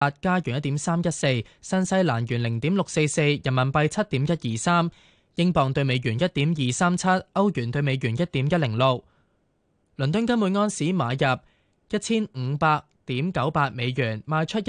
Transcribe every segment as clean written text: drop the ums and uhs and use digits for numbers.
加元1.314，新西蘭元0.644，人民幣7.123，英鎊對美元1.237，歐元對美元1.106。倫敦金每安士買入1500.98美元，賣出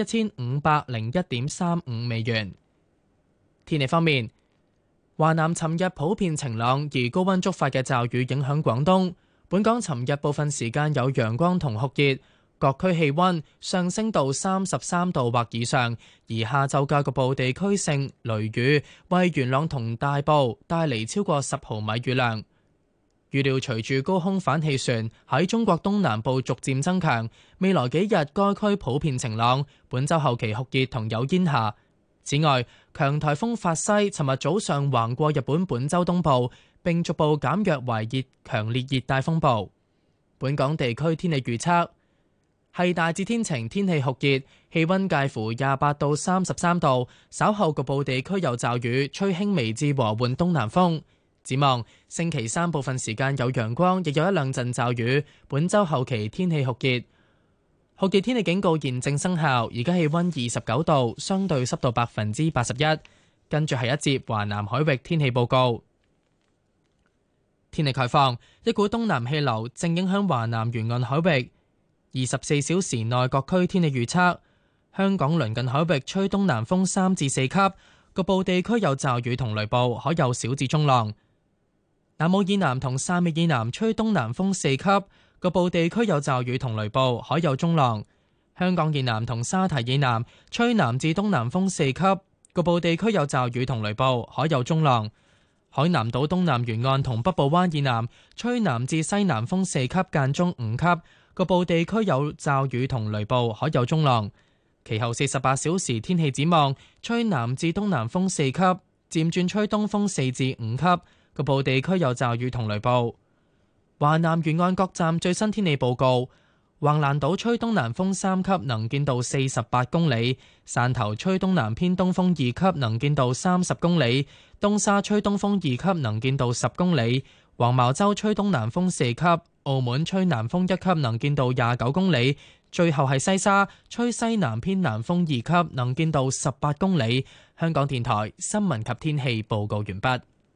1501.35美元。天氣方面，華南尋日普遍晴朗，而高溫觸發嘅驟雨影響廣東。本港尋日部分時間有陽光同酷熱，各區氣溫上升到33度或以上，而下晝嘅局部地區性雷雨為元朗同大埔帶嚟超過10毫米雨量。預料隨住高空反氣旋喺中國東南部逐漸增強，未來幾日該區普遍晴朗，本週後期酷熱同有煙霞。此外，強颱風法西尋日早上橫過日本本州東部，並逐步減弱為強烈熱帶風暴。本港地區天氣預測係大致天晴，天氣酷熱，氣溫介乎28到33度，稍後局部地區有驟雨，吹輕微至和緩東南風。展望星期三部分時間有陽光，亦有一兩陣驟雨。本週後期天氣酷熱，酷熱天氣警告現正生效。而家氣溫29度，相對濕度81%。跟住係一節華南海域天氣報告。天氣概況，一股東南氣流正影響華南沿岸海域。24小時內各區天氣預測：香港鄰近海域吹東南風3至4級，局部地區有驟雨同雷暴，海有小至中浪。南澳以南同汕尾以南吹東南風4級，局部地區有驟雨同雷暴，海有中浪。香港以南同沙堤以南吹南至東南風4級，局部地區有驟雨同雷暴，海有中浪。海南島東南沿岸同北部灣以南吹南至西南風4級，間中5級，局部地區有驟雨同雷暴，海有中浪。其後48小時天氣展望，吹南至東南風4級，漸轉吹東風4至5級，局部地區有驟雨同雷暴。華南沿岸各站最新天氣報告：橫瀾島吹東南風3級，能見度48公里；汕頭吹東南偏東風2級，能見度30公里；東沙吹東風2級，能見度10公里；黃茅洲吹東南風4級；澳門吹南風1級，能見度29公里。最後係西沙吹西南偏南風2級，能見度18公里。香港電台新聞及天氣報告完畢。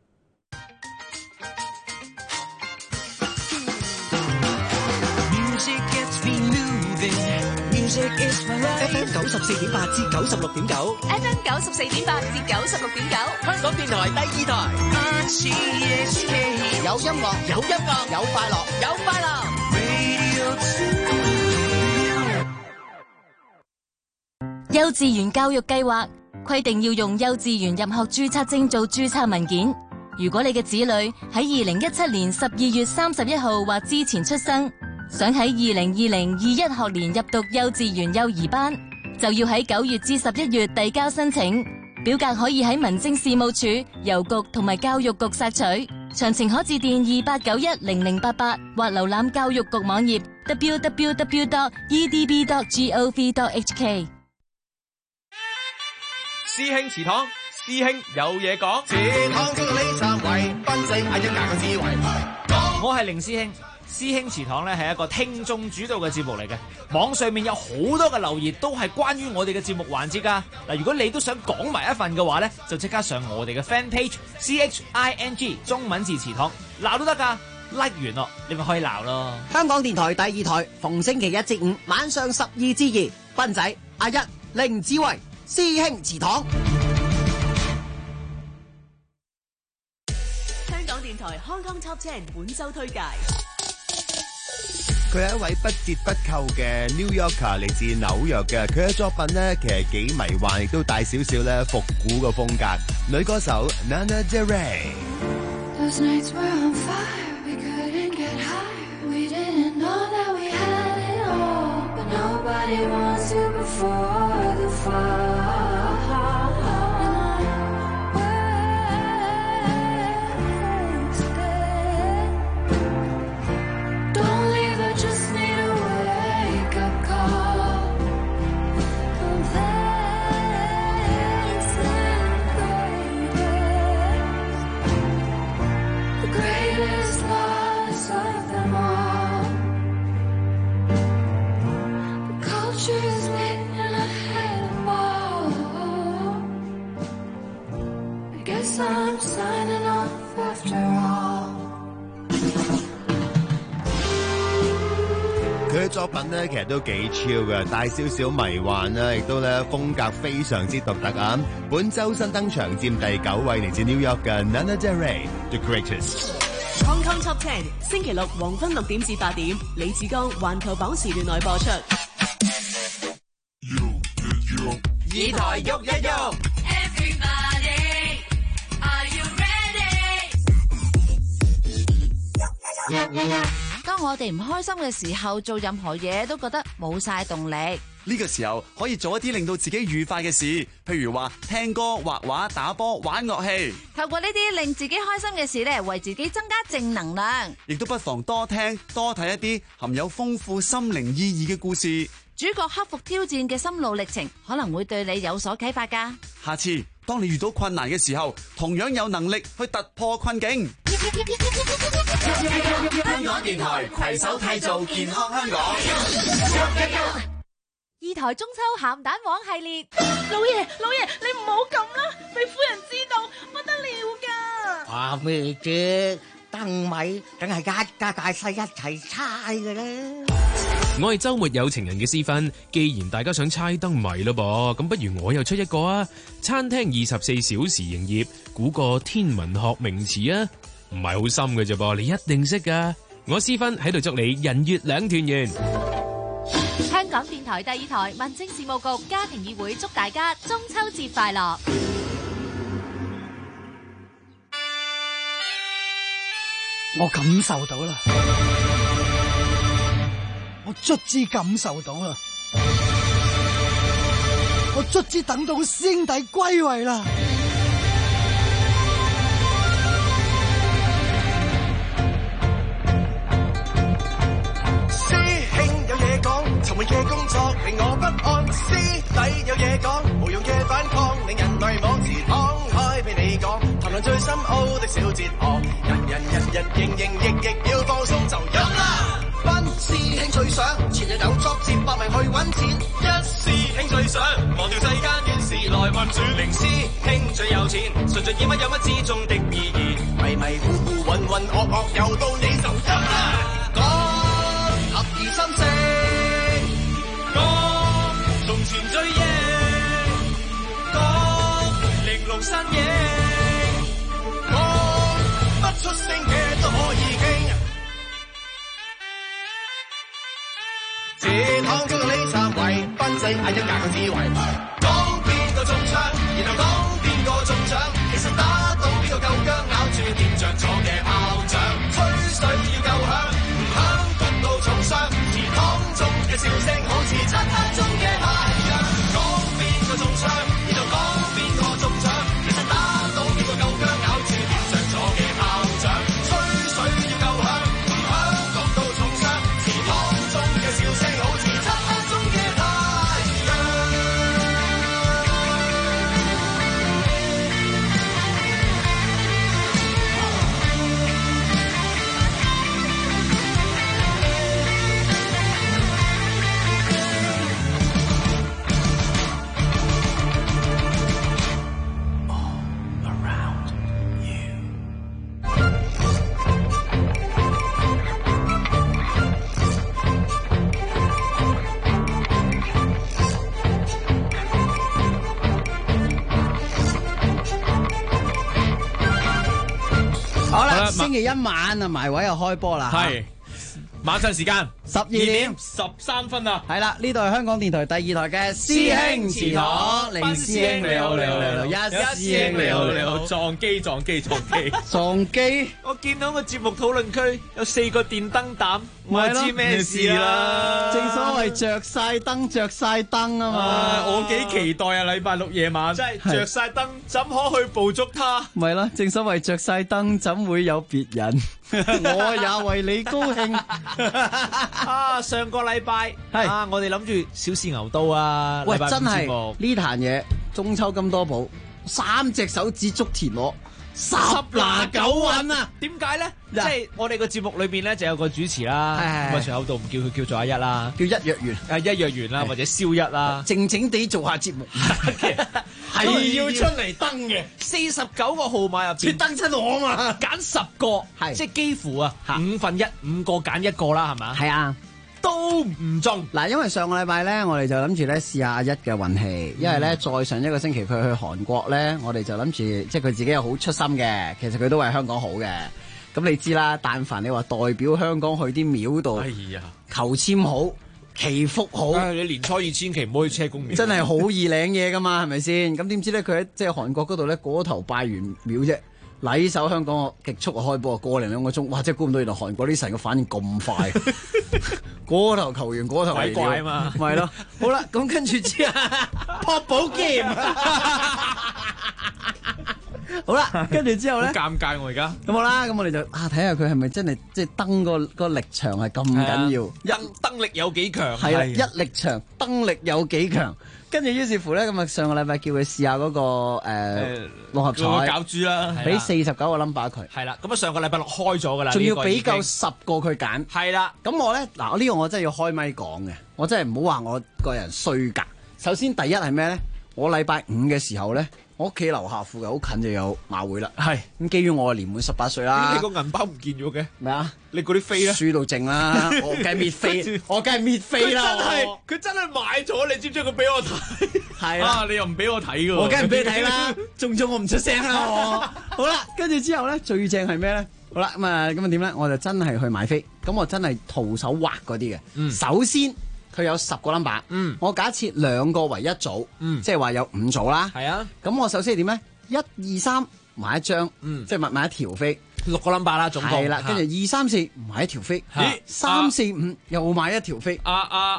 FM 94.8至96.9 FM 94.8至96.9， 香港電台第2台。有音樂，有音樂，有快樂，有快樂。 幼稚園教育計劃規定要用幼稚園入學註冊證做註冊文件。如果你嘅子女喺2017年12月31號或之前出生，想喺2020-21學年入讀幼稚園幼兒班，就要喺9月至11月遞交申請。表格可以喺民政事務處、郵局同埋教育局索取。詳情可致電28910088或瀏覽教育局網頁 www.edb.gov.hk。 師兄祠堂，師兄有嘢講。 祠堂中呢三位，賓正係一格嘅智慧。 我係凌師兄。師兄祠堂咧係一個聽眾主導嘅節目嚟嘅，網上面有好多嘅留言都係關於我哋嘅節目環節噶。嗱，如果你都想講埋一份嘅話咧，就即刻上我哋嘅 fan page CHING 中文字祠堂鬧都得噶，like 完咯，你咪可以鬧咯。 香港電台第2台，逢星期1至5晚上12至2，賓仔阿一凌子維師兄祠堂。 香港電台 Hong Kong Top 10本周推介。 佢係一位不折不扣嘅 New Yorker， 嚟自紐約嘅。佢嘅作品咧其實幾迷幻，亦都帶少少咧復古嘅風格。女歌手 Lana Del Rey。Those nights were on fire, we couldn't get higher, we didn't know that we had it all, but nobody wants you before the fall. Culture is made in a 佢嘅作品咧，其實都幾 chill 嘅，帶少少迷幻啦，亦都咧風格非常之獨特啊！本周新登場佔第9位，嚟自 New York 嘅 Lana Del Rey，The Greatest。Hong Kong Top 10，星期六黃昏6點至8點，李志剛環球榜時段內播出。 議台喐一喐。 當我哋唔開心嘅時候，做任何嘢都覺得冇晒動力。 呢個時候可以做一啲令到自己愉快嘅事，譬如話聽歌、畫畫、打波、玩樂器。 透過呢啲令自己開心嘅事咧，為自己增加正能量。 亦都不妨多聽多睇一啲含有豐富心靈意義嘅故事。 主角克服挑戰嘅心路歷程，可能會對你有所啟發㗎。 下次當你遇到困難嘅時候，同樣有能力去突破困境。 香港電台攜手締造健康香港。 二台中秋鹹蛋黃系列，老爺你唔好咁啦，俾夫人知道不得了噶。 話咩啫？燈米梗係一家大細一齊猜嘅啦。 我係周末有情人嘅私芬，既然大家想猜燈謎咯噃，咁不如我又出一個啊！餐廳24小時營業，估個天文學名詞啊！唔係好深嘅啫噃，你一定識噶。我私芬喺度祝你人月兩團圓。 香港電台第2台民政事務局家庭議會祝大家中秋節快樂。 我感受到啦，我卒之感受到啦，我卒之等到師兄弟歸位啦。 沉悶嘅工作令我不安，師弟有嘢講，無用嘅反抗令人迷惘，自敞開俾你講，談論最深奧的小哲學，人營役要放鬆就飲啦。班師兄最想前日有作接百名去揾錢，一師兄最想忘掉世間亂事來運轉，零師兄最有錢，順盡意乜有乜之中的意義，迷糊渾噩又到你就飲啦。講合二三四。從前最贏，講玲瓏山影，講不出聲嘅都可以傾。這趟中嘅李燦偉，賓仔嗌一硬個智慧，講邊個中槍，然後講邊個中獎，其實打到邊個夠薑，咬住掂着咗嘅炮仗，吹水要夠響，唔響焗到重傷，祠堂中嘅笑聲好似漆黑中嘅太陽，講邊個中槍，然後講邊個中獎，其實打到邊個夠薑，咬住掂着咗嘅炮仗，吹水要夠響，唔響焗到重傷，祠堂中嘅笑聲好似漆黑中嘅太陽。 好啦，星期一晚啊，埋位又開波啦。 係晚上時間 12點 13分啊！ 係啦，呢度係香港電台第2台嘅師兄祠堂，零師兄你好，一師兄你好， 撞機！ 撞機。 我見到個節目討論區有4個電燈膽，我知咩事啦。 正所謂着晒燈啊嘛， 我幾期待啊！禮拜6夜晚真係着晒燈，怎可去捕捉它？ 咪啦，正所謂着晒燈，怎會有別人？我也為你高興。 上個禮拜我哋諗住小試牛刀啊！ 喂，真係呢壇嘢，中秋金多寶，3隻手指足填我10拿9穩啊！ 點解咧？即係我哋個節目裏邊咧就有個主持啦，咁啊隨口度唔叫佢叫做阿一啦， 叫一若元， 一若元啦，或者蕭一啦， 靜靜地做下節目。 係要出嚟登嘅。 49個號碼入邊， 佢登親我啊嘛， 揀10個，即係幾乎啊5分一，5個揀1個啦，係嘛？ 係啊。 都唔中嗱，因為上個禮拜咧，我哋就諗住咧試下阿一嘅運氣，因為咧再上一個星期佢去韓國咧，我哋就諗住即係佢自己又好出心嘅，其實佢都為香港好嘅。咁你知啦，但凡你話代表香港去啲廟度，求籤好、祈福好， 你年初二千祈唔好去車公廟， 真係好易領嘢噶嘛，係咪先？咁點知咧佢喺即係韓國嗰度咧過頭拜完廟啫。禮手香港極速開波，個零2個鐘，哇！真係估唔到原來韓國啲神嘅反應咁快，嗰頭求完嗰頭嚟怪啊嘛， 咪咯。好啦，咁跟住之後撲寶劍，好啦，跟住之後咧， 尷尬我而家。 咁好啦，咁我哋就睇下佢係咪真係即係登個力場係咁緊要， 登力有幾強？ 係啊，一力場登力有幾強？跟住於是乎咧，咁啊上個禮拜叫佢試下嗰個六合彩攪珠啦， 俾49個 number 佢。 係啦，咁啊上個禮拜6開咗噶啦， 仲要俾夠10個佢揀。 係啦， 咁我咧嗱，呢個我真係要開咪講嘅，我真係唔好話我個人衰格。首先第一係咩咧？我禮拜5嘅時候咧，我屋企樓下附近好近就有馬會啦。 係咁，基於我年滿18歲啦。 你個銀包唔見咗嘅咩啊？ 你嗰啲飛咧？ 輸到淨啦！我梗係滅飛，我梗係滅飛啦！ 佢真係買咗，你知唔知佢俾我睇？ 係啊， 你又唔俾我睇嘅喎？ 我梗係唔俾你睇啦！中咗我唔出聲啦！我好啦，跟住之後咧，最正係咩咧？好啦，咁啊點咧？我就真係去買飛，咁我真係徒手畫嗰啲嘅。首先佢有10個 number，我假設2個為一組，即係話有5組啦。 係啊， 咁我首先係點咧？1、2、3買一張，即係買一條飛。 6個 number 啦，總共係啦，跟住2、3、4買一條飛，3、4、5又買一條飛。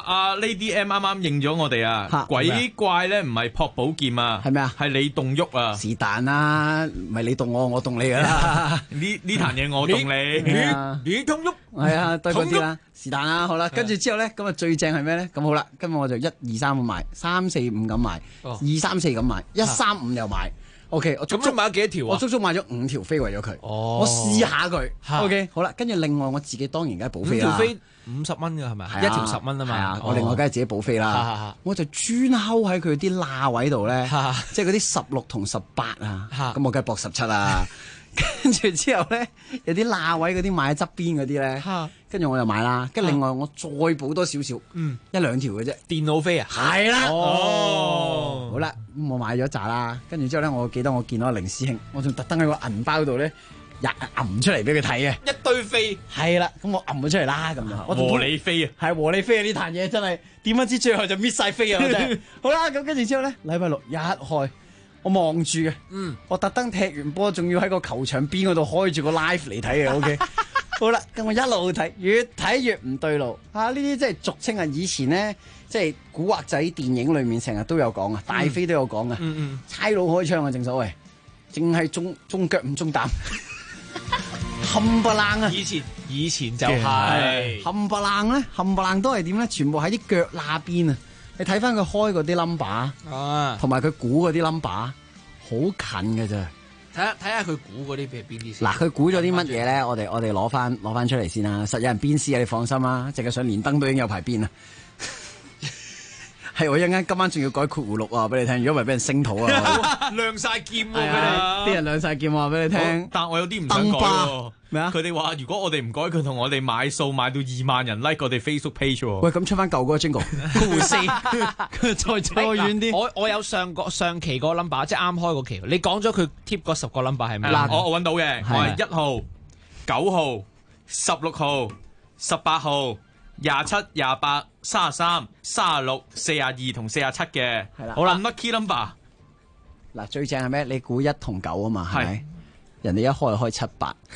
Lady M 啱啱應咗我哋啊！鬼怪咧唔係撲寶劍啊， 係咩啊？ 係你動喐啊！ 是但啦，唔係你動我，我動你噶啦。 呢壇嘢我動你， 你動喐係啊，對嗰啲啦，是但啦。好啦，跟住之後咧，咁啊最正係咩咧？咁好啦，今日我就1、2、3咁買，3、4、5咁買，2、3、4咁買，1、3、5又買。OK， 我足買咗幾多條啊？ 我足買咗5條飛為咗佢。我試下佢。OK， 好啦，跟住另外我自己當然梗係補飛啦。 5條飛50蚊㗎係咪？一條10蚊啊嘛。 係啊，我另外梗係自己補飛啦。我就專睺喺佢啲罅位度咧，即係嗰啲16同18啊。咁我梗係搏17啦。跟住之後咧，有啲罅位嗰啲買喺側邊嗰啲咧，跟住我又買啦。跟住另外我再補多少少，1、2條嘅啫。 電腦飛啊？ 係啦。好啦，咁我買咗一紮啦。跟住之後咧，我記得我見到凌師兄，我仲特登喺個銀包度咧，揞出嚟俾佢睇嘅。 一堆飛。係啦， 咁我揞咗出嚟啦，咁樣。 和你飛啊！ 係和你飛啊！呢壇嘢真係點不知最後就搣晒飛啊！真係。好啦，咁跟住之後咧，禮拜6一開。我望住嘅，我特登踢完波，仲要喺個球場邊嗰度開住個 live 嚟睇嘅。OK， 好啦，咁我一路睇，越睇越唔對路。呢啲即係俗稱啊，以前咧即係古惑仔電影裏面成日都有講啊，大飛都有講啊，差佬開槍啊，正所謂，淨係中腳唔中膽，冚唪唥啊！ 以前就係冚唪唥咧，冚唪唥都係點咧？全部喺啲腳罅邊啊！你睇翻佢開嗰啲 number，同埋佢估嗰啲 number，好近嘅咋。 睇下佢估嗰啲係邊啲先。 嗱，佢估咗啲乜嘢咧？我哋攞翻出嚟先啦。實有人鞭屍啊！你放心啦，淨係上連登都已經有排鞭啦。係我一陣間今晚仲要改括弧6啊，俾你聽。如果唔係俾人聲討啊， 亮晒劍喎！ 啲人亮晒劍話俾你聽。 但我有啲唔想改喎。 咩啊？ 佢哋話如果我哋唔改，佢同我哋買數買到2萬人 like 我哋 Facebook page 喎。 喂，咁出翻舊嗰個 jingle，括弧4，再遠啲。 我有上期個 number， 即係啱開個期。你講咗佢貼嗰10個 number 係咩？ 我揾到嘅，我係1號、9號、16號、18號、27、28、33、36、42同47嘅。 係啦， 好啦 ，lucky number。 嗱，最正係咩？你估1同9啊嘛，係咪？人哋一開就開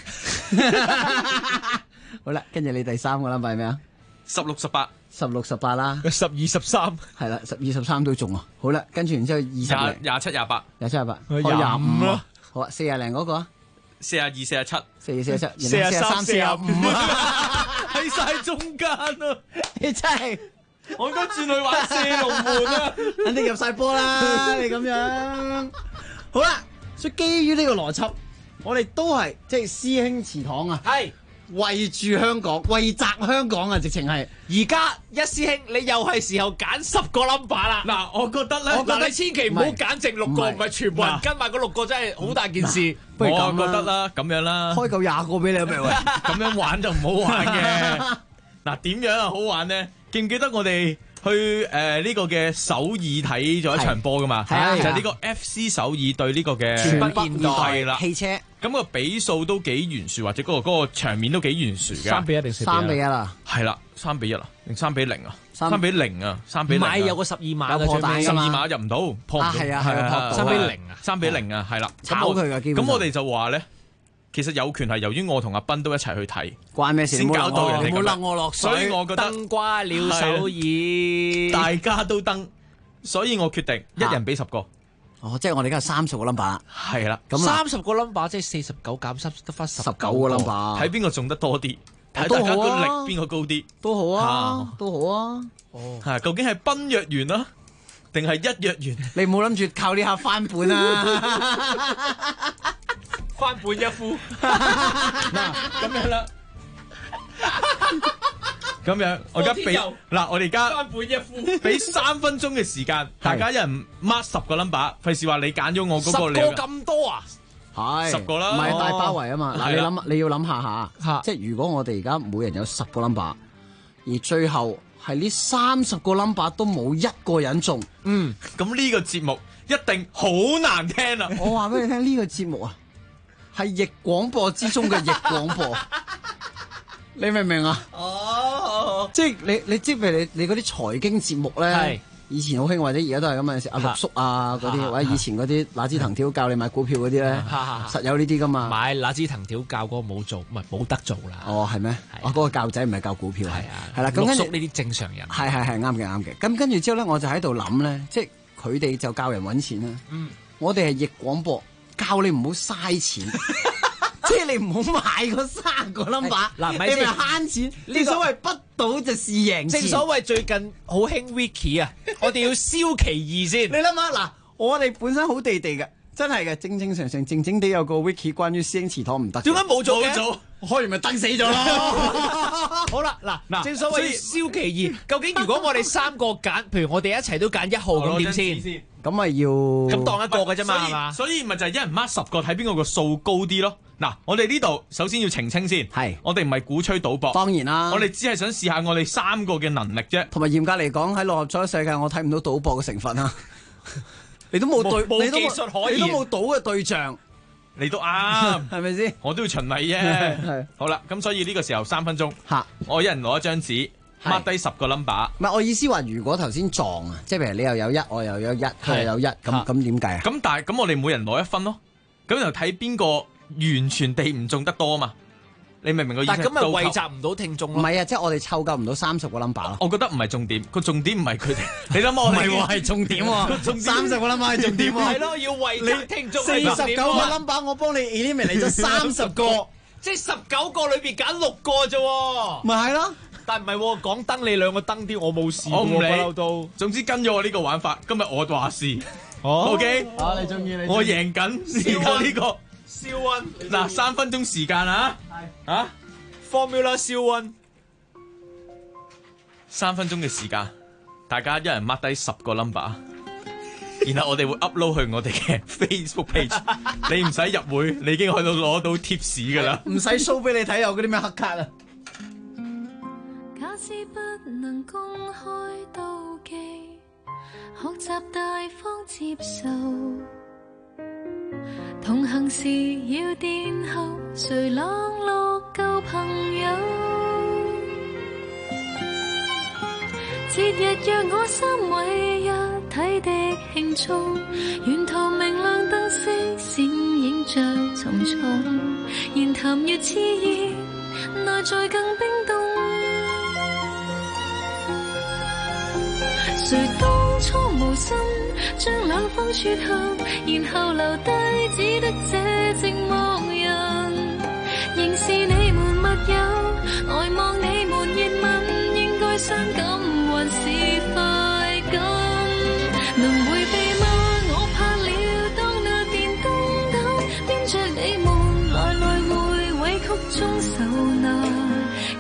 78。好啦，跟住你第3個 number 係咩啊 ？16、18、 16、18啦 ，12、13 係啦，12、13都中啊。好啦，跟住然之後20、 27、28、 27、28， 25咯。 好啊，40零嗰個啊 ，42、47、 44、47、 43、45啊，喺晒中間啊！ 你真係〜 我而家轉去玩射龍門啊！ 肯定入晒波啦！你咁樣好啦，所以基於呢個邏輯，我哋都係即係師兄祠堂啊，係圍住香港，圍襲香港啊！直情係。 而家一師兄，你又係時候揀10個 number 啦。 嗱，我覺得咧， 嗱，你千祈唔好揀剩6個，唔係全部人跟埋嗰6個，真係好大件事。 不如咁我覺得啦，咁樣啦， 開夠20個俾你咪喂， 咁樣玩就唔好玩嘅。嗱，點樣啊好玩呢？記唔記得我哋去呢個嘅首爾睇咗一場波噶嘛？就係呢個 FC 首爾對呢個嘅全北現代啦汽車。 咁個比數都幾懸殊，或者嗰個場面都幾懸殊嘅。 3-1定 3-1啦？ 係啦，3-1啦，定3-0啊？3-0啊，3-0。 唔係有個12碼嘅， 破蛋 12碼入唔到，破唔到。 係啊 ，3-0啊 ，3-0啊，係啦。 炒佢㗎，基本上。 咁我哋就話咧，其實有權係由於我同阿斌都一齊去睇， 關咩事？ 先搞到人哋咁樣。 你冇擸我落水， 所以我覺得燈瓜了首爾， 大家都登，所以我決定一人俾10個。 哦，即係我哋而家30個 number 啦。 係啦， 咁 30個 number 即係49減3得翻19 個 number， 睇邊個中得多啲，睇大家個力邊個高啲， 都好啊，都好啊。 哦， 係究竟係賓若圓啦，定係一若圓？ 你唔好諗住靠呢下翻本啊！ 翻本一夫。 嗱，咁樣啦。咁樣，我而家俾嗱，我哋而家翻本一夫， 俾3分鐘嘅時間，大家一人 mark 10個 number， 費事話你揀咗我嗰個。 10個咁多啊？ 係 10個啦， 唔係大包圍啊嘛。嗱，你要諗下嚇，即係如果我哋而家每人有10個 number， 而最後係呢30個 number 都冇一個人中， 咁呢個節目一定好難聽啦。 我話俾你聽，呢個節目啊，係逆廣播之中嘅逆廣播。你明唔明啊？ 哦， 即係你即係你嗰啲財經節目咧，以前好興，或者而家都係咁嘅，阿陸叔啊嗰啲，或者以前嗰啲哪支藤條教你買股票嗰啲咧，實有呢啲噶嘛。 買哪支藤條教嗰個冇做，唔係冇得做啦。 哦，係咩？嗰個教仔唔係教股票，係啦。咁陸叔呢啲正常人， 係啱嘅。咁跟住之後咧，我就喺度諗咧，即係佢哋就教人揾錢啦。我哋係逆廣播，教你唔好嘥錢。即係你唔好買嗰3個 number， 嗱，咪你咪慳錢。正所謂不賭就係贏錢。 正所謂最近好興 Wiki 啊，我哋要燒其二先。 你諗下嗱，我哋本身好地地嘅，真係嘅，正常靜靜地有個 Wiki 關於師兄祠堂唔得。 點解冇做嘅？ 開完咪登死咗咯。 好啦，嗱，正所謂燒其二。究竟如果我哋3個揀，譬如我哋一齊都揀1號咁點先？ 咁咪要咁當一個嘅啫嘛，係嘛？ 所以咪就係一人 mark 10個，睇邊個個數高啲咯。嗱，我哋呢度首先要澄清先， 係我哋唔係鼓吹賭博， 當然啦， 我哋只係想試下我哋3個嘅能力啫。 同埋嚴格嚟講，喺六合彩世界，我睇唔到賭博嘅成分啊！你都冇對， 冇技術可言， 你都冇賭嘅對象， 你都啱， 係咪先？ 我都要循例啫。係好啦，咁所以呢個時候3分鐘，我一人攞一張紙，mark 低10個 number。 唔係我意思話，如果頭先撞啊，即係譬如你又有1，我又有1，佢又有1，咁點計啊？ 咁但係咁我哋每人攞1分咯，咁就睇邊個完全地唔中得多啊嘛。你明唔明個意思？ 但咁咪惠集唔到聽眾咯？ 唔係啊，即係我哋湊夠唔到30個 number 咯。 我覺得唔係重點，個重點唔係佢哋。你諗我唔係喎，係重點喎。30個 number 係重點喎。 係咯，要惠集聽眾。 49個 number 我幫你 eliminate 咗30個， 即係19個裏邊揀6個啫。 咪係咯。 但唔係喎，講燈你2個燈啲，我冇事喎， 我唔理不嬲都。 總之跟咗我呢個玩法，今日我話事。OK， 你中意你。 我贏緊，而家呢個。 燒溫嗱，3分鐘時間啊！啊 ，Formula 燒溫 ，3分鐘嘅時間，大家一人 mark 低10個 number， 然後我哋會 upload 去我哋嘅 Facebook page。你唔使入會，你已經去到攞到 tips 噶啦， 唔使 show 俾你睇有嗰啲咩黑卡啊！ 假使不能公開妒忌，學習大方接受。同行時要殿後，誰冷落舊朋友？節日約我3位一體的慶祝，沿途明亮燈飾閃映着沉重，言談越熾熱，內在更冰凍。誰當初無心將兩方撮合，然後留低只得這寂寞人。仍是你們密友，呆望你們熱吻，應該傷感還是快感？能迴避嗎？我怕了，當那電燈膽，編着你們來來回委曲中受難。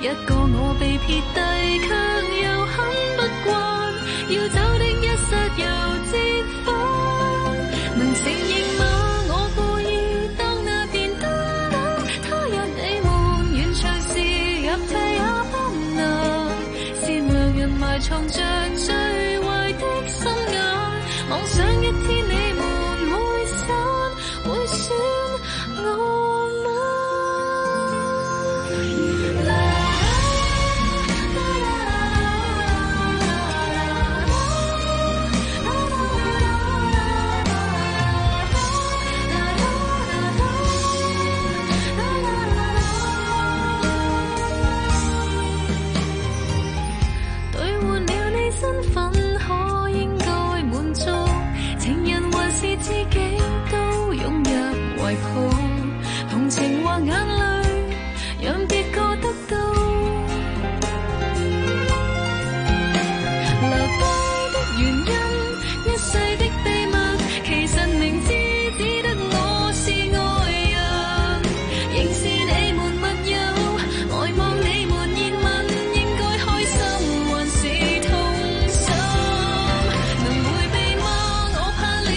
一個我被撇低，卻又很不慣，要走的一剎又折返，能承認嗎？我故意當那電燈膽，他日你們完場時入替也不能，善良人埋藏着最壞的心眼，妄想一天你們會散，會選我。自己都湧入懷抱，同情或眼淚，讓別個得到。留低的原因，一世的秘密，其實明知只得我是愛人，仍是你們密友，呆望你們熱吻，應該開心還是痛心？能迴避嗎？我怕了。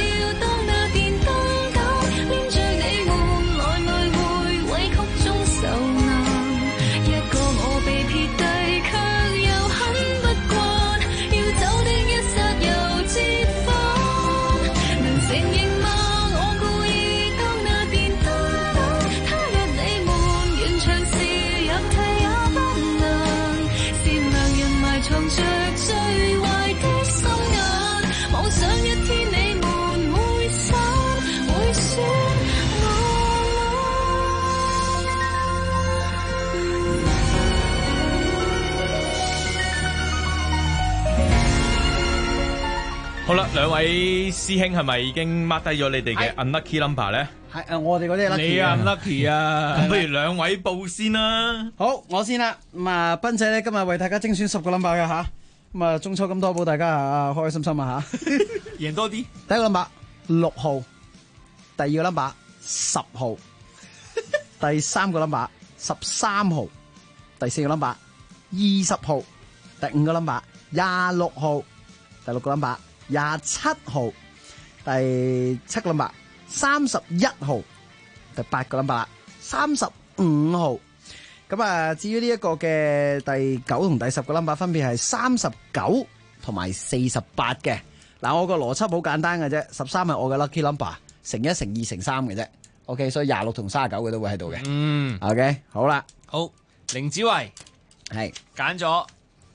好啦，兩位師兄係咪已經 mark 低咗你哋嘅 unlucky number 咧？ 係我哋嗰啲 lucky。 你 unlucky 啊！咁不如兩位報先啦。 好，我先啦。咁啊，斌仔咧今日為大家精選10個 number 嘅吓。咁啊，中秋咁多，保大家啊開開心心啊吓。 贏多啲。 第一個 number 6號，第二個 number 10號，第三個 number 13號，第四個 number 20號，第五個 number 26號，第六個 number 27號，第七個 number 31號，第八個 number 35號。咁啊，至於呢一個嘅第9同第10個 number 分別係39同埋48嘅。嗱，我個邏輯好簡單嘅啫，13係我嘅 lucky number， 乘1乘2乘3嘅啫。OK， 所以26同39嘅都會喺度嘅。 嗯 ，OK， 好啦， 好，凌子維係揀咗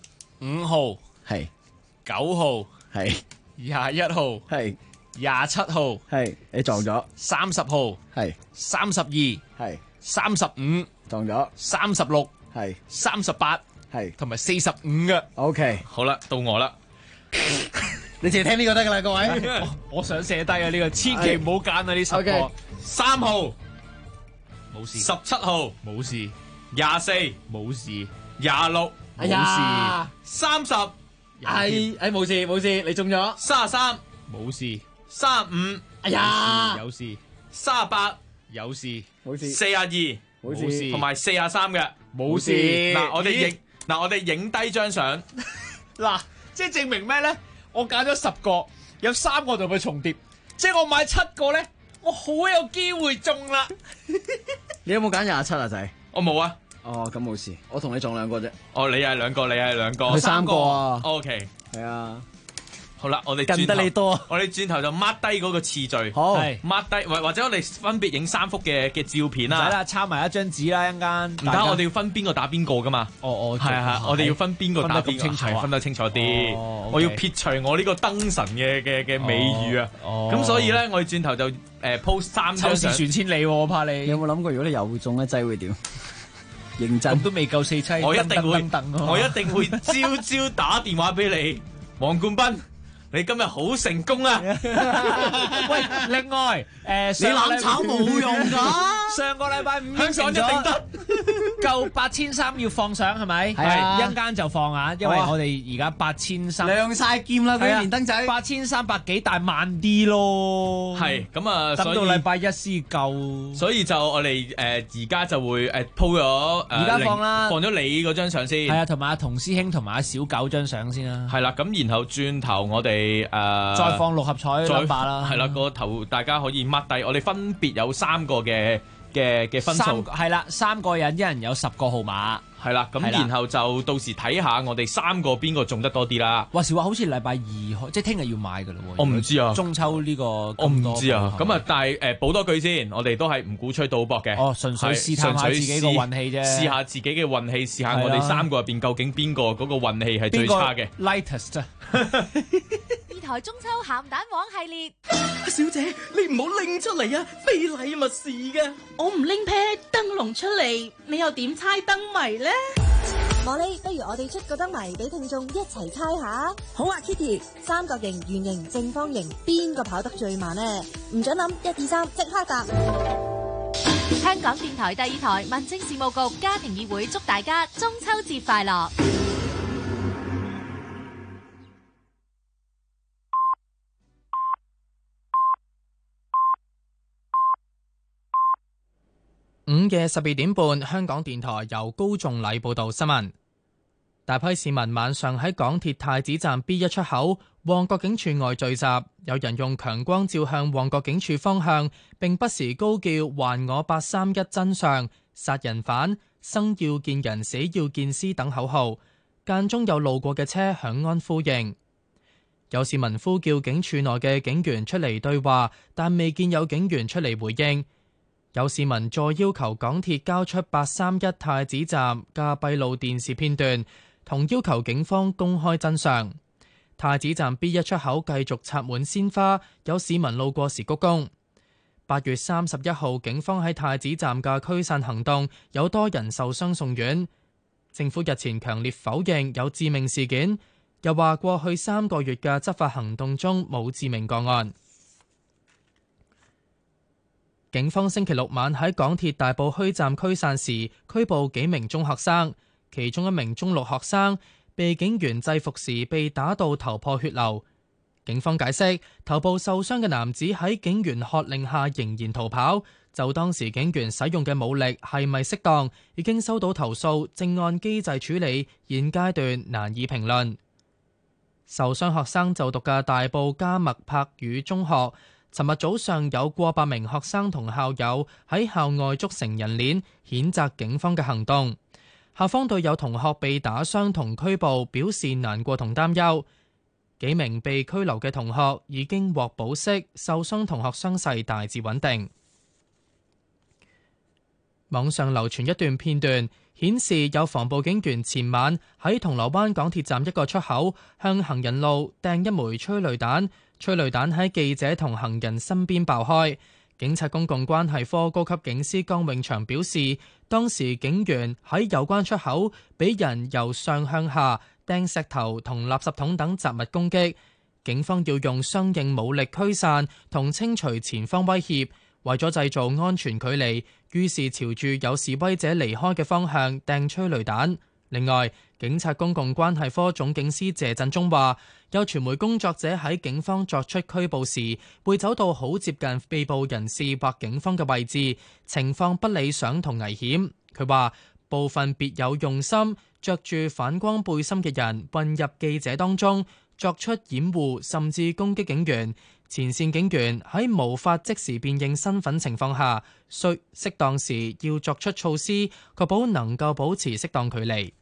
5號， 係 9號， 係 21號， 係 27號， 係你撞咗 30號， 係 32， 係 35， 撞咗 36， 係 38， 係同埋45嘅。 OK， 好啦，到我啦。 你淨係聽呢個得噶啦，各位。 我想寫低啊，呢個千祈唔好揀啊，呢10個。 3號冇事 ，17號冇事 ，24 冇事 ，26 冇事 ，30 冇事冇事，你中咗。 33 冇事 ，35 哎呀有事 ，38 有事冇事 ，42 冇事同埋43嘅冇事。 嗱，我哋影低張相。 嗱，即係證明咩咧？我揀咗10個，有3個同佢重疊，即係我買7個咧，我好有機會中啦。 你有冇揀27啊，仔？ 我冇啊。 哦，咁冇事，我同你撞2個啫。 哦，你係2個，你係2個， 佢3個啊。 OK， 係啊。 好啦，我哋近得你多， 我哋轉頭就 mark 低嗰個次序， 好 mark 低，或者我哋分別影3幅嘅照片啦。 唔使啦，抄埋一張紙啦，一陣間。 唔得，我哋要分邊個打邊個噶嘛。係，我哋要分邊個打邊個，分得清楚啲。我要撇除我呢個燈神嘅美譽啊。咁所以咧，我哋轉頭就post 3張相。 秋事傳千里，我怕你。 你有冇諗過，如果你又中一劑會點？認真都未夠4劑， 我一定會朝打電話俾你，黃冠斌。你今日好成功啊！ 喂，另外， 你冷炒冇用㗎， 上個禮拜5 香港一定得。 夠8300要放上係咪？ 係啊一陣間就放啊，因為我哋而家8300 亮晒劍啦，佢連燈仔 8300幾，但係慢啲咯。 係咁啊， 等所以到禮拜一先夠。 所以就我哋而家就會鋪咗而家放啦， 放咗你嗰張相先。 係啊，同埋阿童師兄同埋阿小狗張相先啦。 係啦，咁然後轉頭我哋再放六合彩 number 啦。 係啦，個頭大家可以 mark 低，我哋分別有3個嘅分數。 係啦，3個人一人有10個號碼。 係啦，咁然後就到時睇下我哋3個邊個中得多啲啦。 話時話好似禮拜2開，即係聽日要買㗎啦喎。 我唔知啊， 中秋呢個我唔知啊。咁啊，但係補多句先，我哋都係唔鼓吹賭博嘅。 哦，純粹試探下自己個運氣啫。 試下自己嘅運氣，試下我哋3個入邊究竟邊個嗰個運氣係最差嘅。 Lightest 啊！ 二台中秋鹹蛋黃系列， 小姐你唔好拎出嚟啊，非禮勿視嘅。 我唔拎啤燈籠出嚟，你又點猜燈謎呢？ 茉莉，不如我哋出個燈謎俾聽眾一齊猜下。 好啊 ，Kitty， 三角形、圓形、正方形，邊個跑得最慢呢？唔准諗，1、2、3，即刻答。 香港電台第2台民政事務局家庭議會祝大家中秋節快樂。 午夜12點半，香港電台由高仲禮報道新聞。大批市民晚上喺港鐵太子站 B1 出口、旺角警署外聚集，有人用強光照向旺角警署方向，並不時高叫還我831真相、殺人犯、生要見人死要見屍等口號，間中有路過嘅車響安呼應。有市民呼叫警署內嘅警員出嚟對話，但未見有警員出嚟回應。有市民再要求港鐵交出831太子站嘅閉路電視片段，同要求警方公開真相。太子站 B1 出口繼續插滿鮮花，有市民路過時鞠躬。8月31號，警方喺太子站嘅驅散行動，有多人受傷送院。政府日前強烈否認有致命事件，又話過去3個月嘅執法行動中冇致命個案。警方星期六晚喺港鐵大埔墟站驅散時，拘捕幾名中學生，其中一名中6學生被警員制服時被打到頭破血流。警方解釋，頭部受傷嘅男子喺警員喝令下仍然逃跑，就當時警員使用嘅武力係咪適當，已經收到投訴，正按機制處理，現階段難以評論。受傷學生就讀嘅大埔加麥柏語中學，尋日早上有過百名學生同校友喺校外捉成人鏈，譴責警方嘅行動。校方對有同學被打傷同拘捕表示難過同擔憂。幾名被拘留嘅同學已經獲保釋，受傷同學傷勢大致穩定。網上流傳一段片段，顯示有防暴警員前晚喺銅鑼灣港鐵站一個出口向行人路掟一枚催淚彈，催淚彈喺記者同行人身邊爆開。警察公共關係科高級警司江永祥表示，當時警員喺有關出口俾人由上向下掟石頭同垃圾桶等雜物攻擊，警方要用相應武力驅散同清除前方威脅，為咗製造安全距離，於是朝住有示威者離開嘅方向掟催淚彈。另外，警察公共關係科總警司謝振中話，有傳媒工作者喺警方作出拘捕時，會走到好接近被捕人士或警方嘅位置，情況不理想同危險。佢話，部分別有用心着住反光背心嘅人混入記者當中，作出掩護甚至攻擊警員。前線警員喺無法即時辨認身份情況下，需適當時要作出措施，確保能夠保持適當距離。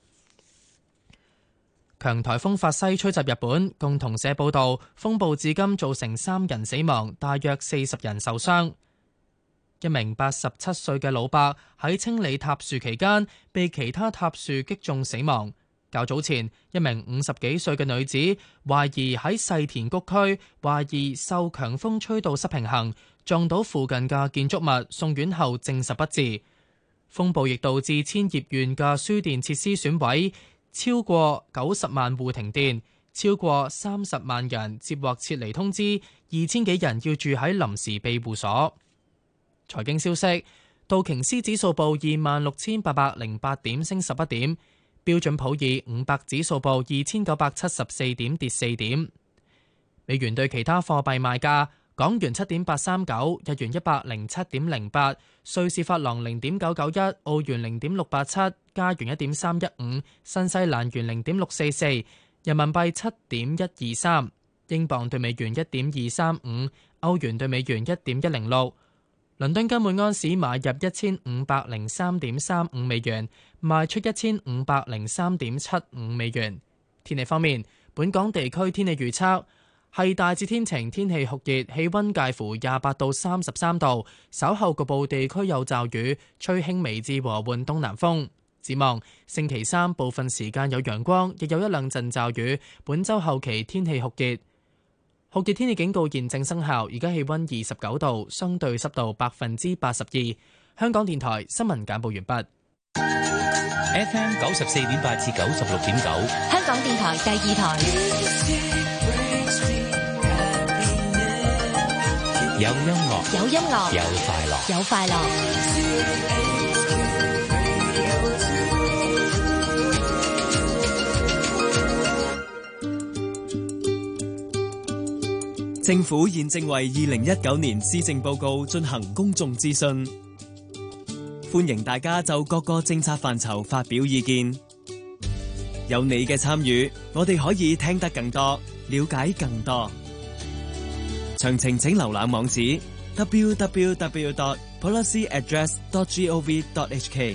強颱風法西吹襲日本，共同社報道，風暴至今造成3人死亡，大約40人受傷。一名87歲嘅老伯喺清理塌樹期間，被其他塌樹擊中死亡。較早前，一名50幾歲嘅女子懷疑喺世田谷區，懷疑受強風吹到失平衡，撞到附近嘅建築物，送院後證實不治。風暴亦導致千葉縣嘅輸電設施損毀，超過90萬戶停電，超過30萬人接獲撤離通知，2000幾人要住喺臨時庇護所。財經消息， 道瓊斯指數報26,808點，升11點；標準普爾500指數報2,974點，跌4點。美元對其他貨幣賣價：港元7.839，日元107.08，瑞士法郎0.991，澳元0.687，加元1.315，新西蘭元0.644，人民幣7.123，英鎊對美元1.235，歐元對美元1.106。倫敦金每安士買入1503.35美元，賣出1503.75美元。天氣方面，本港地區天氣預測係大致天晴，天氣酷熱，氣溫介乎28到33度，稍後局部地區有驟雨，吹輕微至和緩東南風。展望星期三部分時間有陽光，亦有一兩陣驟雨。本週後期天氣酷熱。酷熱天氣警告現正生效，而家氣溫29度，相對濕度82%。香港電台新聞簡報完畢。 FM 94.8至96.9， 香港電台第二台。 有音樂， 有音樂， 有快樂， 有快樂。 政府現正為2019年施政報告進行公眾諮詢，歡迎大家就各個政策範疇發表意見。有你嘅參與，我哋可以聽得更多，了解更多。詳情請瀏覽網址 www.policyaddress.gov.hk。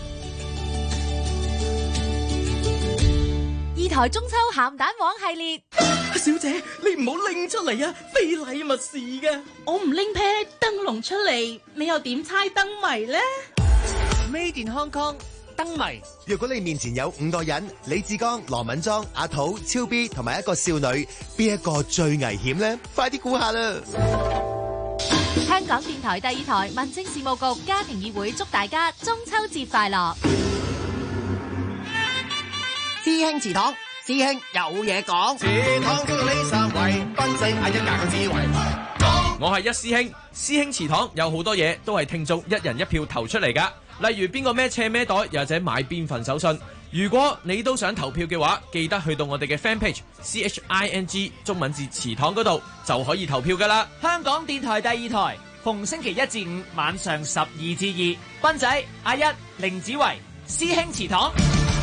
二台中秋鹹蛋黃系列， 小姐你唔好拎出嚟啊！非禮勿視嘅， 我唔拎啤燈籠出嚟，你又點猜燈謎呢？ Made in Hong Kong 燈謎。若果你面前有5個人，李志剛、羅敏莊、阿土、超 B 同埋一個少女，邊一個最危險呢？快啲估下啦！ 香港電台第二台民政事務局家庭議會祝大家中秋節快樂。 師兄祠堂，師兄有嘢講。 祠堂經過呢3位，賓仔嗌一格嘅智慧。 我係一師兄，師兄祠堂有好多嘢都係聽眾一人一票投出嚟噶，例如邊個孭斜孭袋，又或者買邊份手信。如果你都想投票嘅話，記得去到我哋嘅 fan page CHING 中文字祠堂嗰度就可以投票噶啦。 香港電台第二台，逢星期1至5晚上12至2，賓仔、阿一、凌子維，師兄祠堂。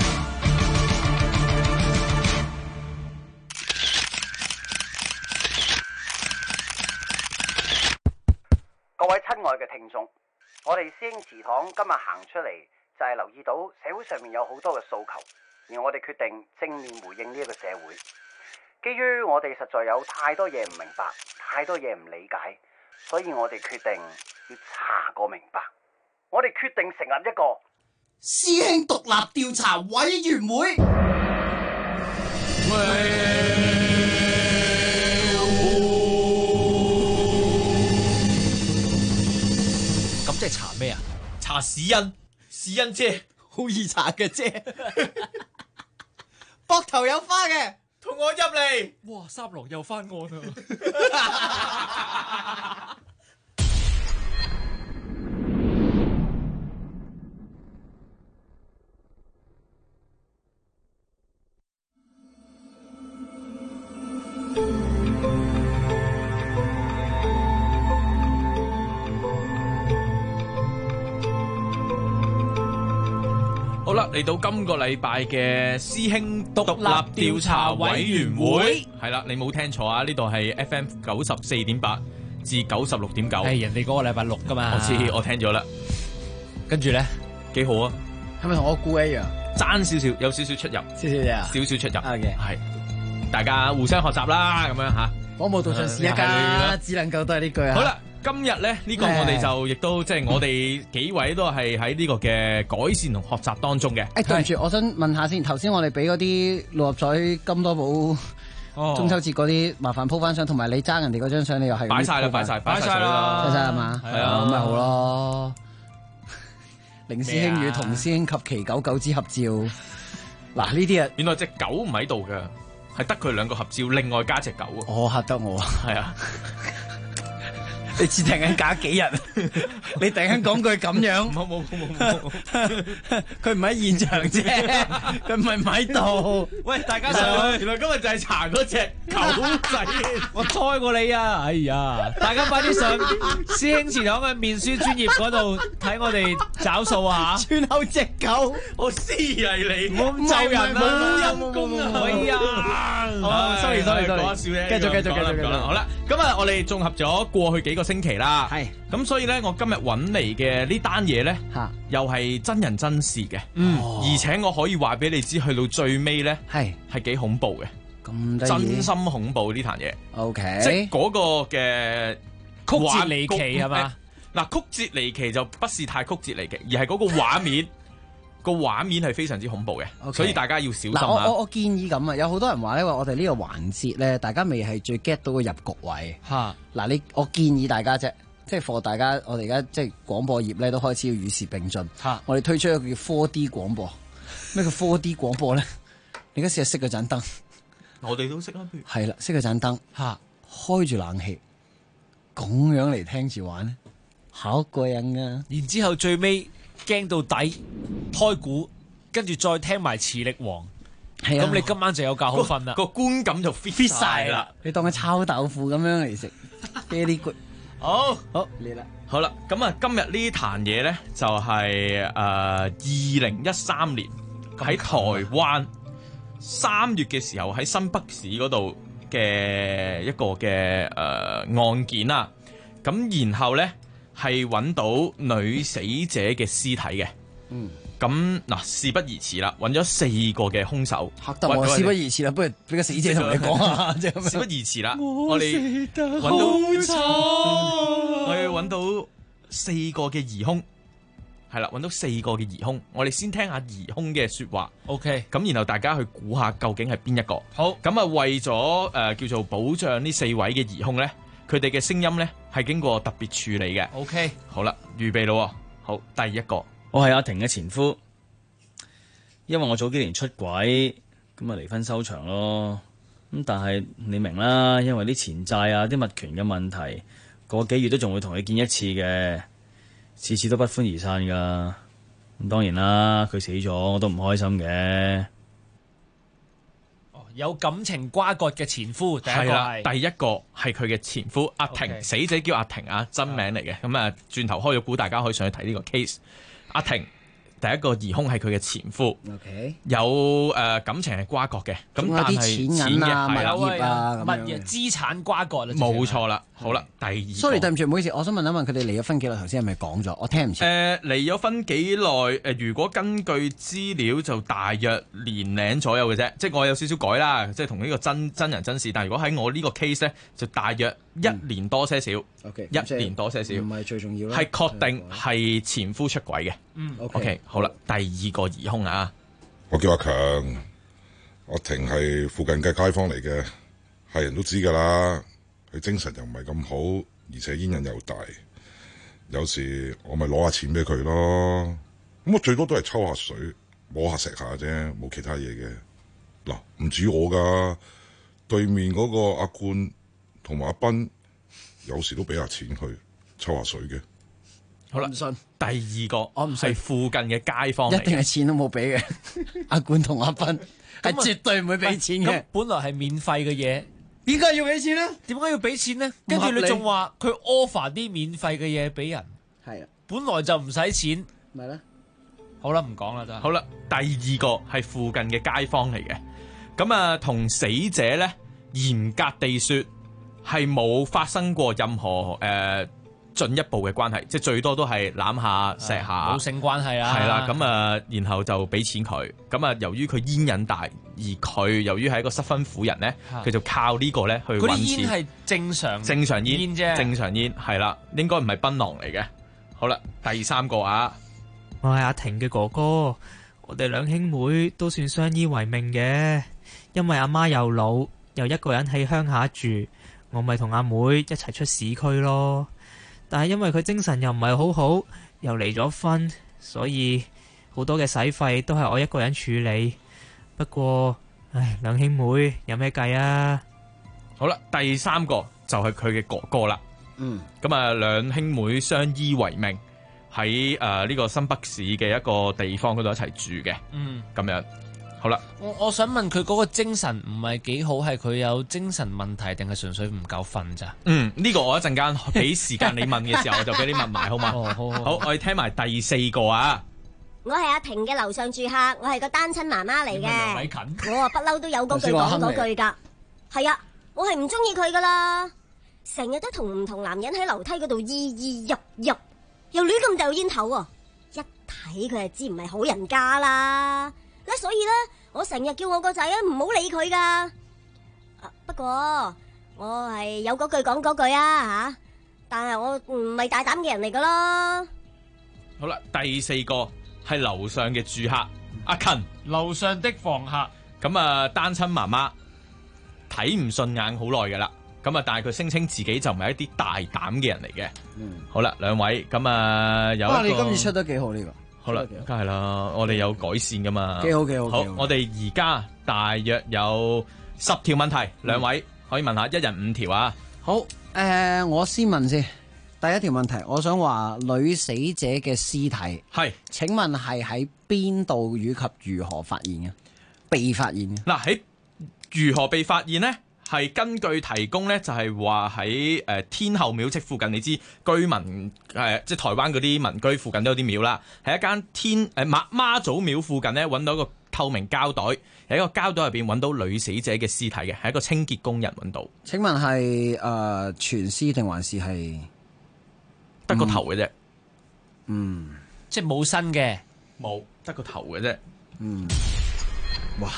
各位親愛嘅聽眾，我哋師兄祠堂今日行出嚟就係留意到社會上面有好多嘅訴求，而我哋決定正面回應呢一個社會。基於我哋實在有太多嘢唔明白，太多嘢唔理解，所以我哋決定要查個明白。我哋決定成立一個師兄獨立調查委員會。 即係查咩啊？查屎印，屎印姐好易查嘅啫，膊頭有花嘅， 同我入嚟。 哇！三郎又翻案啊！好啦，嚟到今個禮拜嘅師兄獨立調查委員會，係啦，你冇聽錯啊！呢度係 FM 94.8至96.9， 係人哋嗰個禮拜6噶嘛。 我知，我聽咗啦。跟住咧，幾好啊！ 係咪同我估一樣？ 爭少少，有少少出入， 少少啫啊！ 少少出入。 OK， 係大家互相學習啦，咁樣吓。 我冇道上試一家，只能夠都係呢句啊。 好啦。今日咧呢個我哋就亦都即係我哋幾位都係喺呢個嘅改善同學習當中嘅。 對唔住，我想問下先，頭先我哋俾嗰啲六合彩金多寶中秋節嗰啲，麻煩鋪翻相，同埋你爭人哋嗰張相，你又係擺晒啦，擺晒啦， 擺晒係嘛？ 係啊， 咁咪好咯。凌師兄與童師兄及其狗狗之合照，嗱呢啲啊， 原來隻狗唔喺度㗎，係得佢2個合照，另外加隻狗啊。 嚇得我， 係啊。 你截停緊假幾日？你突然間講句咁樣， 冇， 佢唔喺現場啫，佢唔係唔喺度。 喂，大家上去，原來今日就係查嗰隻狗仔， 我猜過你啊！哎呀，大家快啲上師兄祠堂嘅面書專頁嗰度睇我哋找數啊！ 村口隻狗， 我師係你， 唔好咁咒人啊！ 陰公啊！ 哎呀 ，sorry， 講笑啫， 繼續啦。 好啦，咁啊，我哋綜合咗過去幾個星期啦， 係咁，所以咧，我今日揾嚟嘅呢單嘢咧，又係真人真事嘅，而且我可以話俾你知，去到最尾咧，係幾恐怖嘅， 咁真心恐怖呢壇嘢。 OK， 即係嗰個嘅曲折離奇係嘛？ 嗱，曲折離奇就不是太曲折離奇，而係嗰個畫面。個畫面係非常之恐怖嘅，所以大家要小心啊！ 我建議咁啊，有好多人話咧，我哋呢個環節咧，大家未係最 get 到個入局位。嗱，我建議大家啫，即係 for 大家，我哋而家即係廣播業咧都開始要與時並進。我哋推出一個叫 4D 廣播。咩叫 4D 廣播咧？你而家試下熄嗰盞燈， 我哋都熄啦。 係啦，熄嗰盞燈，開住冷氣，咁樣嚟聽住玩咧，好過癮啊！ 然之後最尾。驚到底，開估，跟住再聽埋磁力王，咁你今晚就有覺好瞓啦。 個觀感就 fit 晒啦。 你當佢炒豆腐咁樣嚟食 ，very good。 好嚟啦。 好啦，咁啊，今日呢壇嘢咧就係2013年喺台灣3月嘅時候喺新北市嗰度嘅一個嘅案件啊。咁然後咧。係揾到女死者嘅屍體嘅，咁嗱，事不宜遲啦，揾咗4個嘅兇手。 嚇得我事不宜遲啦，不如俾個死者同你講啊！ 事不宜遲啦，我哋揾到4個嘅疑兇，係啦，揾到4個嘅疑兇，我哋先聽下疑兇嘅説話。 OK， 咁然後大家去估下究竟係邊一個。 好， 咁啊為咗叫做保障呢4位嘅疑兇咧。佢哋嘅聲音咧係經過特別處理嘅。 OK， 好啦，預備咯。好，第一個， 我係阿婷嘅前夫，因為我早幾年出軌，咁啊離婚收場咯。咁但係你明啦，因為啲錢債啊、啲物權嘅問題，個幾月都仲會同佢見一次嘅，次次都不歡而散噶。咁當然啦，佢死咗我都唔開心嘅。 有感情瓜葛嘅前夫，第一個係第一個係佢嘅前夫阿婷，死者叫阿婷啊，真名嚟嘅。咁啊，轉頭開咗估，大家可以上去睇呢個 case。阿婷第一個疑兇係佢嘅前夫，有感情係瓜葛嘅，咁但係錢嘅係啦， 物業資產瓜葛啦， 冇錯啦。好啦，第二個 ，sorry， 對唔住，唔好意思，我想問一問佢哋離咗婚幾耐？頭先係咪講咗？我聽唔清。 離咗婚幾耐？如果根據資料就大約年零左右嘅啫，即係我有少少改啦，即係同呢個真人真事。但係如果喺我呢個 case 咧，就大約1年多些少。1年多些少， 唔係最重要啦。 係確定係前夫出軌嘅。OK，好啦，第二個疑兇啊， 我叫阿強，阿婷係附近嘅街坊嚟嘅，係人都知㗎啦。佢精神又唔係咁好，而且煙癮又大，有時我咪攞下錢俾佢咯。咁我最多都係抽下水、摸下食下啫，冇其他嘢嘅。嗱，唔止我㗎，對面嗰個阿冠同埋阿斌，有時都俾下錢去抽下水嘅。 好啦，唔信。第二個我唔信，係附近嘅街坊， 一定係錢都冇俾嘅。阿冠同阿斌係絕對唔會俾錢嘅。 本來係免費嘅嘢。 點解要俾錢咧？ 點解要俾錢咧？跟住你仲話佢 offer 啲免費嘅嘢俾人， 係啊， 本來就唔使錢， 咪咧？ 好啦，唔講啦，真係。 好啦，第二個係附近嘅街坊嚟嘅，咁啊，同死者咧嚴格地說係冇發生過任何進一步嘅關係，即係最多都係攬下錫下， 冇性關係啊。 係啦，咁啊，然後就俾錢佢。咁啊，由於佢煙癮大，而佢由於係一個失婚婦人咧，佢就靠呢個咧去揾錢。嗰啲煙係正常煙啫，正常煙係啦，應該唔係檳榔嚟嘅。好啦，第三個啊， 我係阿婷嘅哥哥，我哋兩兄妹都算相依為命嘅，因為阿媽又老，又一個人喺鄉下住，我咪同阿妹一齊出市區咯。但係因為佢精神又唔係好好，又離咗婚，所以好多嘅使費都係我一個人處理。不過，唉，兩兄妹有咩計啊？ 好啦，第三個就係佢嘅哥哥啦。 咁啊，兩兄妹相依為命，喺呢個新北市嘅一個地方嗰度一齊住嘅。咁樣好啦。 我想問佢嗰個精神唔係幾好，係佢有精神問題定係純粹唔夠瞓咋？ 呢個我一陣間俾時間你問嘅時候，我就俾你問埋好嘛？好，我哋聽埋第4個啊。 我係阿婷嘅樓上住客，我係個單親媽媽嚟嘅。 梁偉勤， 我不嬲都有嗰句講嗰句噶。係啊，我係唔中意佢噶啦，成日都同唔同男人喺樓梯嗰度入，又亂咁掉煙頭喎。一睇佢就知唔係好人家啦。所以咧，我成日叫我個仔啊唔好理佢噶。不過我係有嗰句講嗰句啊吓，但係我唔係大膽嘅人嚟噶咯。 好啦，第4個係樓上嘅住客阿勤， 樓上的房客。 咁啊，單親媽媽睇唔順眼好耐噶啦。咁啊，但係佢聲稱自己就唔係一啲大膽嘅人嚟嘅。好啦，兩位咁啊，有一個你今次出得幾好呢個？ 好啦，梗係啦，我哋有改善噶嘛。 幾好。 好，我哋而家大約有10條問題，兩位可以問下，一人5條啊。 好，我先問先。第一條問題，我想話女死者嘅屍體係，請問係喺邊度以及如何發現嘅？被發現嘅嗱，喺如何被發現呢？係根據提供呢，就係話喺天后廟即附近，你知居民即係台灣嗰啲民居附近都有啲廟啦，喺一間媽祖廟附近呢，揾到一個透明膠袋，喺一個膠袋入邊揾到女死者嘅屍體嘅，係一個清潔工人揾到。 請問係全屍定還是係得個頭嘅啫？ 即係冇身嘅， 冇得個頭嘅啫。 哇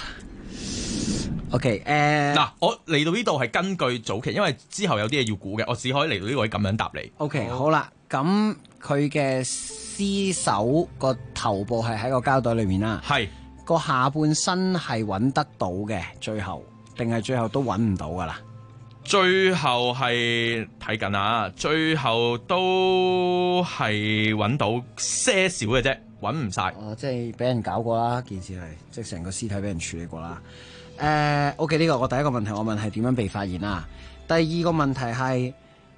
！OK， 嗱，我嚟到呢度係根據早期，因為之後有啲嘢要估嘅，我只可以嚟到呢個位咁樣答你。 OK，好啦，咁佢嘅屍首個頭部係喺個膠袋裏面啦， 係個下半身係揾得到嘅，最後定係最後都揾唔到噶啦？ 最後係睇緊啊，最後都係揾到些少嘅啫，揾唔晒。 即係俾人搞過啦，件事係即係成個屍體俾人處理過啦。OK， 呢個我第一個問題我問係點樣被發現啦。第二個問題係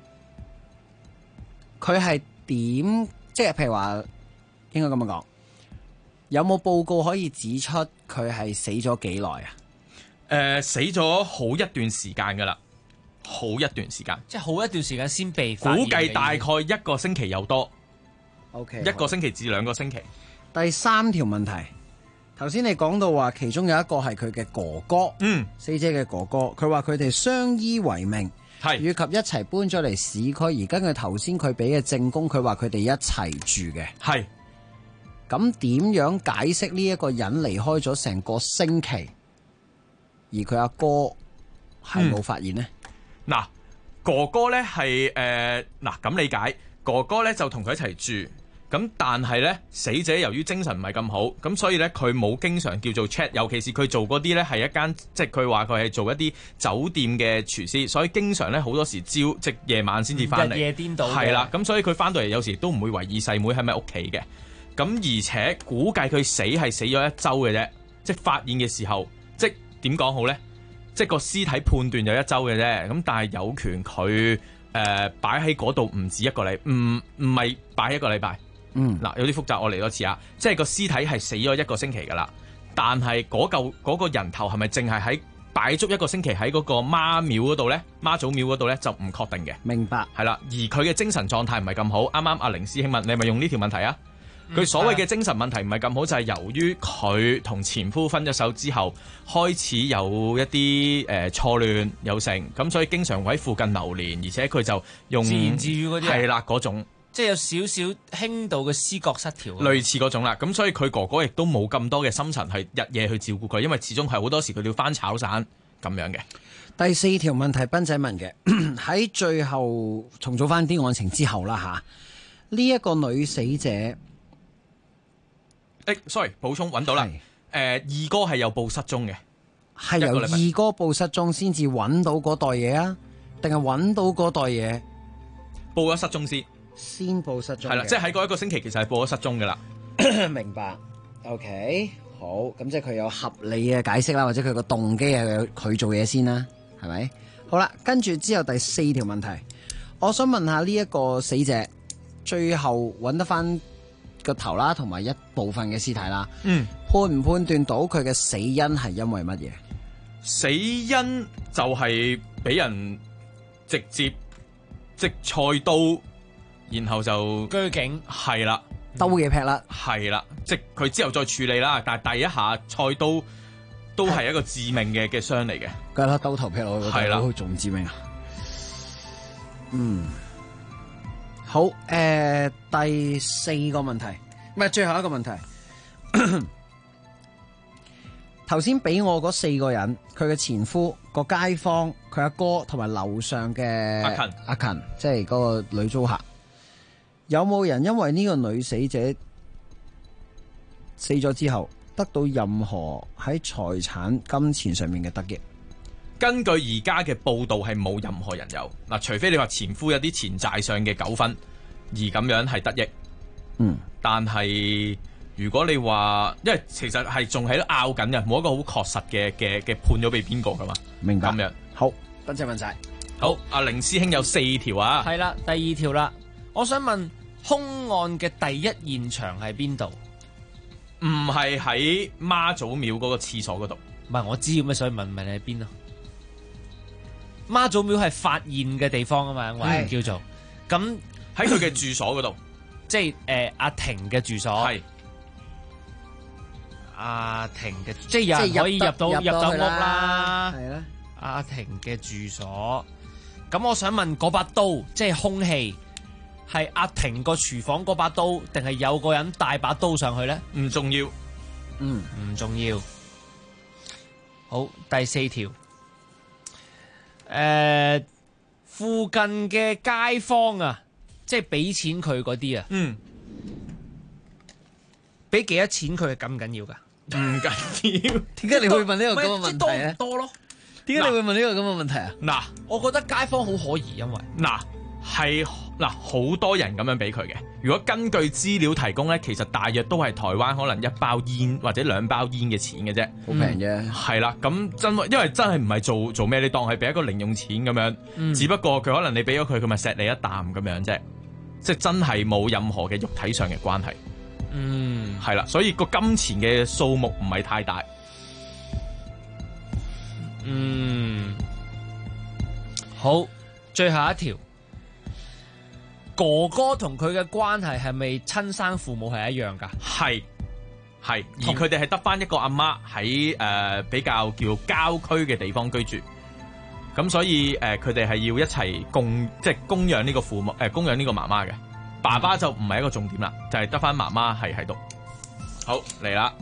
佢係點，即係譬如話應該咁樣講，有冇報告可以指出佢係死咗幾耐啊？ 死咗好一段時間噶啦，好一段時間， 即係好一段時間先被發現。 估計大概1個星期有多。 OK， 1個星期至2個星期。 第3條問題。頭先你講到話，其中有一個係佢嘅哥哥，死者嘅哥哥，佢話佢哋相依為命， 係以及一齊搬咗嚟市區。而根據頭先佢俾嘅證供，佢話佢哋一齊住嘅。 係咁點樣解釋呢一個人離開咗成個星期，而佢阿哥係冇發現呢？ 嗱，哥哥咧係咁理解，哥哥咧就同佢一齊住。咁但係咧，死者由於精神唔係咁好，咁所以咧佢冇經常叫做 check， 尤其是佢做嗰啲咧係一間，即係佢話佢係做一啲酒店嘅廚師，所以經常咧好多時即夜晚先至翻嚟， 日夜顛倒嘅。 係啦，咁所以佢翻到嚟有時都唔會懷疑細妹喺咪屋企嘅。咁而且估計佢死係死咗1週嘅啫，即係發現嘅時候，即點講好咧？即係個屍體判斷有1週嘅啫，咁但係有權佢擺喺嗰度唔止1個禮，唔係擺1個禮拜。嗱，有啲複雜，我嚟多次啊！即係個屍體係死咗1個星期噶啦，但係嗰個人頭係咪淨係喺擺足1個星期喺嗰個媽廟嗰度咧？媽祖廟嗰度咧就唔確定嘅。 明白。 係啦，而佢嘅精神狀態唔係咁好。啱啱阿凌師兄問你係咪用呢條問題啊？佢所謂嘅精神問題唔係咁好，就係由於佢同前夫分咗手之後，開始有一啲錯亂有成，咁所以經常會喺附近流連，而且佢就用自言自語嗰啲係啦嗰種。 即係有少少輕度嘅思覺失調， 類似嗰種啦。咁所以佢哥哥亦都冇咁多嘅心神係日夜去照顧佢，因為始終係好多時佢要翻炒散咁樣嘅。 第4條問題，斌仔問嘅喺最後重組翻啲案情之後啦吓，呢一個女死者 ，sorry， 補充揾到啦。二哥係有報失蹤嘅， 係由二哥報失蹤先至揾到嗰袋嘢啊？定係揾到嗰袋嘢報咗失蹤先報失蹤？ 係啦，即係喺嗰1個星期其實係報咗失蹤噶啦。 明白。OK，好，咁即係佢有合理嘅解釋啦，或者佢個動機係佢做嘢先啦，係咪？好啦，跟住之後第4條問題， 我想問下呢一個死者最後揾得翻個頭啦，同埋一部分嘅屍體啦。判唔判斷到佢嘅死因係因為乜嘢？ 死因就係俾人直接即菜刀，然後就鋸頸， 係啦， 兜嘢劈啦， 係啦，即佢之後再處理啦。但係第一下菜刀都係一個致命嘅傷嚟嘅。 梗係啦，兜頭劈落去， 係啦， 仲致命啊！好，第四個問題，唔係最後一個問題。頭先俾我嗰4個人，佢嘅前夫、個街坊、佢阿哥同埋樓上嘅阿勤，即係嗰個女租客，有冇人因為呢個女死者死咗之後，得到任何喺財產、金錢上面嘅得益？ 根據而家嘅報道係冇任何人有嗱，除非你話前夫有啲錢債上嘅糾紛而咁樣係得益。但係如果你話，因為其實係仲喺度拗緊嘅，冇一個好確實嘅判咗俾邊個噶嘛。 明白。 咁樣好，多謝問晒。 好，阿凌師兄有4條啊。 係啦，第2條啦，我想問兇案嘅第一現場喺邊度？ 唔係喺媽祖廟嗰個廁所嗰度。 唔係，我知咁，所以問你喺邊咯。媽祖廟係發現嘅地方啊嘛，我哋叫做咁喺佢嘅住所嗰度， 即係阿婷嘅住所。係阿婷嘅，即係有人可以入到屋啦。係啦，阿婷嘅住所。咁我想問嗰把刀，即係兇器，係阿婷個廚房嗰把刀，定係有個人帶把刀上去咧？ 唔重要。 唔重要。好，第4條。附近嘅街坊啊，即係俾錢佢嗰啲啊，俾幾多錢佢係緊唔緊要噶？ 唔緊要。 點解你會問呢個咁嘅問題咧？ 多咯。 點解你會問呢個咁嘅問題啊？ 嗱， 我覺得街坊好可疑，因為好多人咁樣俾佢嘅。如果根據資料提供咧，其實大約都係台灣可能1包煙或者2包煙嘅錢嘅啫， 好平啫。 係啦，咁因為真係唔係做咩，你當係俾一個零用錢咁樣，只不過佢可能你俾咗佢，佢咪錫你一啖咁樣啫，即係真係冇任何嘅肉體上嘅關係。係啦，所以個金錢嘅數目唔係太大。 好，最後一條。哥哥同佢嘅關係係咪親生父母係一樣噶？ 係，而佢哋係得翻一個阿媽喺比較叫郊區嘅地方居住，咁所以佢哋係要一齊供養呢個父母，供養呢個媽媽嘅。爸爸就唔係一個重點啦，就係得翻媽媽係喺度。好，嚟啦，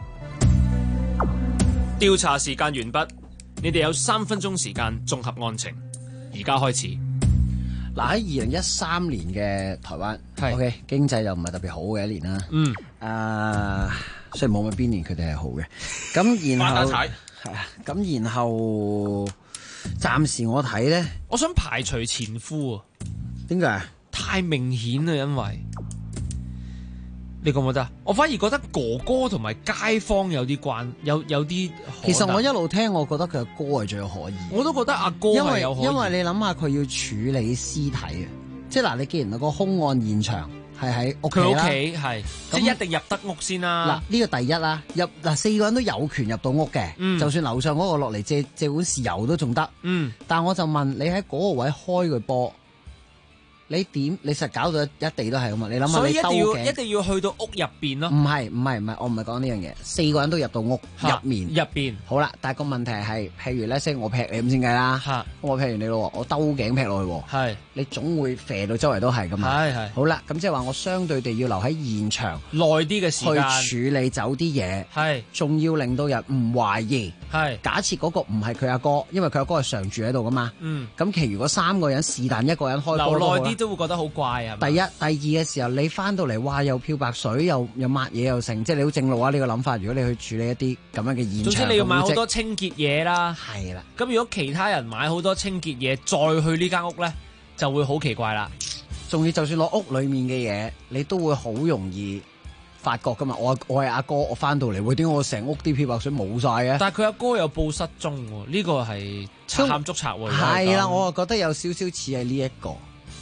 調查時間完畢，你哋有3分鐘時間綜合案情，而家開始。 嗱，喺2013年嘅台灣，OK 經濟又唔係特別好嘅一年啦。雖然冇乜邊年佢哋係好嘅。咁然後係啊，咁然後暫時我睇咧， 我想排除前夫啊。 點解？ 太明顯啦，因為你覺唔覺得？我反而覺得哥哥同埋街坊有啲有啲。 其實我一路聽，我覺得佢阿哥係最可疑。 我都覺得阿哥係有可疑。 因為你諗下，佢要處理屍體啊，即係嗱，你既然個兇案現場係喺屋企啦， 佢屋企係即係一定入得屋先啦。 嗱，呢個第一啦，4個人都有權入到屋嘅，就算樓上嗰個落嚟借碗豉油都仲得。但我就問你喺嗰個位開個波。你實搞到一地都係咁啊！你諗下，你兜頸， 所以一定要去到屋入邊咯。 唔係，我唔係講呢樣嘢。4個人都入到屋入面。好啦，但係個問題係，譬如咧，即係我劈你咁先計啦。我劈完你咯，我兜頸劈落去。係，你總會射到周圍都係噶嘛。係。好啦，咁即係話我相對地要留喺現場耐啲嘅時間去處理走啲嘢。係，仲要令到人唔懷疑。係，假設嗰個唔係佢阿哥，因為佢阿哥係常住喺度噶嘛。咁其餘嗰3個人是但一個人開波留耐啲都會覺得好怪啊！ 第一、第二嘅時候，你翻到嚟，哇，又漂白水，又抹嘢又成，即係你好正路啊！呢個諗法，如果你去處理一啲咁樣嘅現場， 總之你要買好多清潔嘢啦。 係啦。 咁如果其他人買好多清潔嘢，再去呢間屋咧，就會好奇怪啦。 仲要就算攞屋裏面嘅嘢，你都會好容易發覺噶嘛。我係阿哥，我翻到嚟，點解我成屋啲漂白水冇晒嘅？ 但係佢阿哥有報失蹤喎，呢個係賊喊捉賊喎。 係啦，我覺得有少少似係呢一個。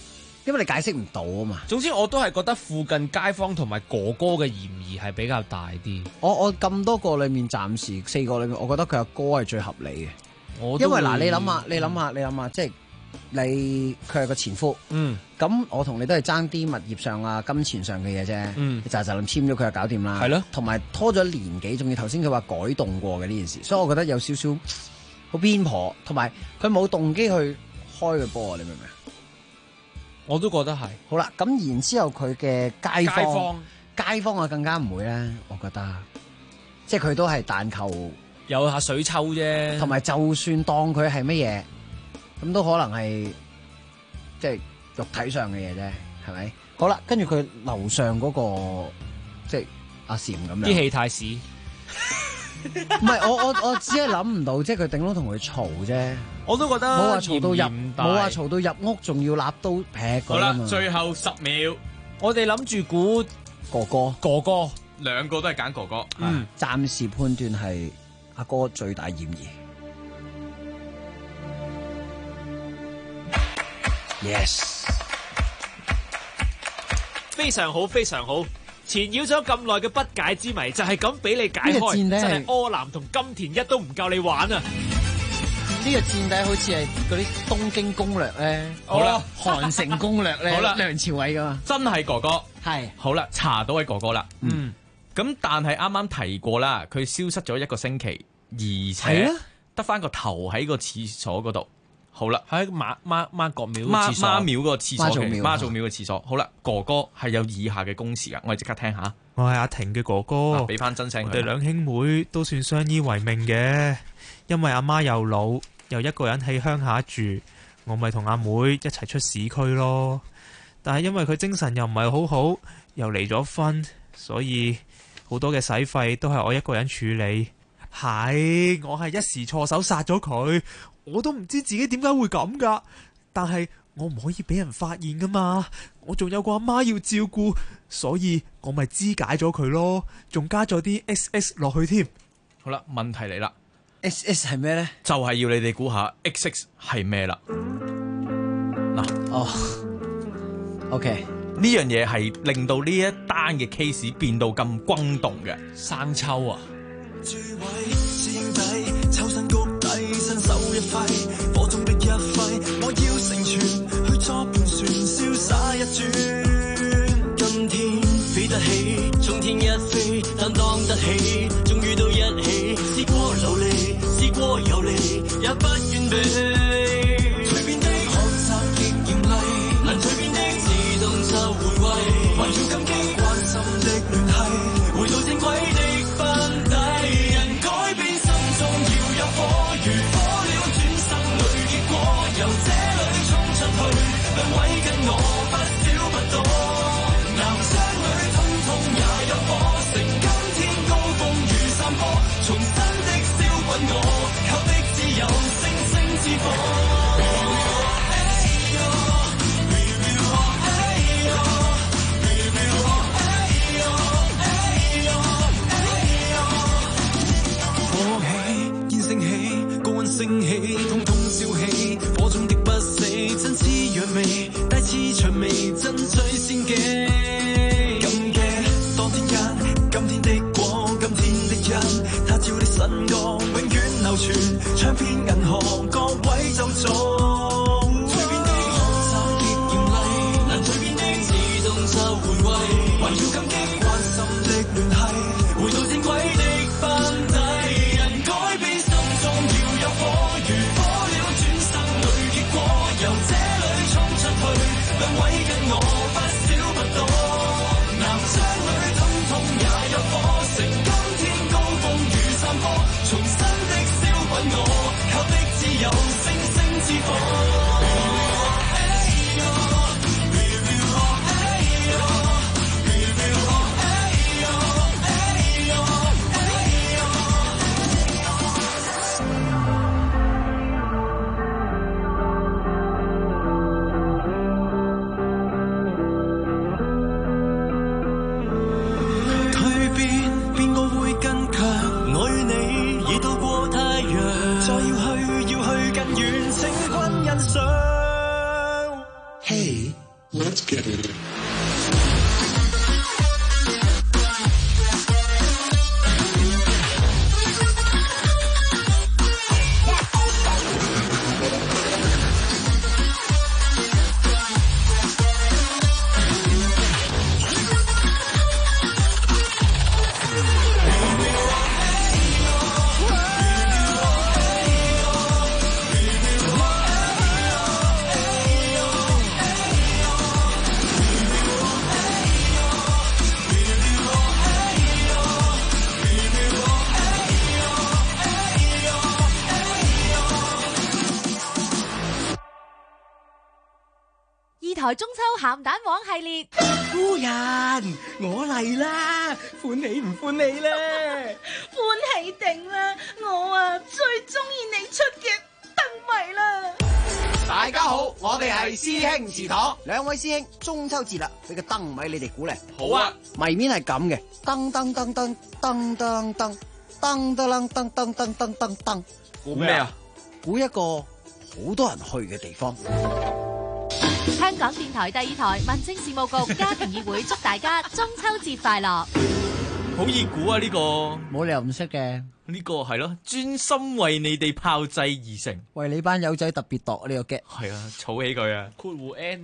因為你解釋唔到啊嘛。 總之我都係覺得附近街坊同埋哥哥嘅嫌疑係比較大啲。 我咁多個裏面，暫時4個裏面，我覺得佢阿哥係最合理嘅。因為嗱，你諗下，即係佢係個前夫，咁我同你都係爭啲物業上啊、金錢上嘅嘢啫，你就咁簽咗佢就搞掂啦。係咯，同埋拖咗年幾，仲要頭先佢話改動過嘅呢件事，所以我覺得有少少好偏頗，同埋佢冇動機去開個波啊！你明唔明？ 我都覺得係。好啦， 咁然之後佢嘅街坊啊更加唔會咧，我覺得，即係佢都係但求有下水抽啫， 同埋就算當佢係乜嘢，咁都可能係即係肉體上嘅嘢啫，係咪？好啦，跟住佢樓上嗰個即係阿禪咁樣， 啲氣太屎。 唔係我只係諗唔到，即係佢頂多同佢嘈啫。 我都覺得冇話嘈到入屋，仲要揦刀劈。 好啦，最後10秒， 我哋諗住估哥哥， 兩個都係揀哥哥。 暫時判斷係阿哥最大嫌疑。Yes， 非常好，非常好。纏繞咗咁耐嘅不解之謎就係咁俾你解開，真係柯南同金田一都唔夠你玩啊！ 呢個墊底好似係嗰啲東京攻略咧， 好啦， 韓城攻略咧， 好啦， 梁朝偉噶嘛， 真係哥哥， 係好啦，查到係哥哥啦，咁但係啱啱提過啦，佢消失咗1個星期，而且得翻個頭喺個廁所嗰度。好啦，喺媽國廟媽廟個廁所嘅媽祖廟嘅廁所。好啦，哥哥係有以下嘅公詞噶，我哋即刻聽下。 我係阿婷嘅哥哥， 俾翻真聲。 我哋兩兄妹都算相依為命嘅，因為阿媽又老，又一個人喺鄉下住，我咪同阿妹一齊出市區咯。但係因為佢精神又唔係好好，又離咗婚，所以好多嘅使費都係我一個人處理。係，我係一時錯手殺咗佢。我都唔知自己點解會咁噶，但係我唔可以俾人發現噶嘛，我仲有個阿媽要照顧，所以我咪肢解咗佢咯，仲加咗啲 XX 落去添。 好啦，問題嚟啦 ，XX 係咩呢？ 就係要你哋估下 XX 係咩啦。 OK， 呢樣嘢係令到呢一單嘅 case 變到咁轟動嘅。 生抽啊！ 伸手一揮，火中的一揮，我要成全，去作盤旋，瀟灑一轉。今天飛得起，衝天一飛，擔當得起，終於都一起。試過流離，試過遊離，也不願避。隨便的學習極嚴厲，能隨便的自動就回歸，還要感激關心的聯繫，回到正軌的班底。人改變心中要有火。由這裏衝出去，兩位跟我不少不多，男雙女通通也有火，成今天高峰與山坡，重新的燒滾我，靠的自由星星之火。 台中秋鹹蛋黃系列。 夫人，我嚟啦，歡喜唔歡喜咧？ 歡喜定啦，我最中意你出嘅燈謎啦。 大家好，我哋係師兄祠堂，兩位師兄，中秋節啦，俾個燈謎你哋估嚟。 好啊， 謎面係咁嘅，噔噔噔噔噔噔噔噔噔噔噔噔噔噔噔噔， 估咩啊？ 估一個好多人去嘅地方。 香港電台第二台民政事務局家庭議會祝大家中秋節快樂。 好易估啊！呢個冇理由唔識嘅。 呢個係咯，專心為你哋炮製而成， 為你班友仔特別度呢個 get。 係啊，儲起佢啊！括弧 N。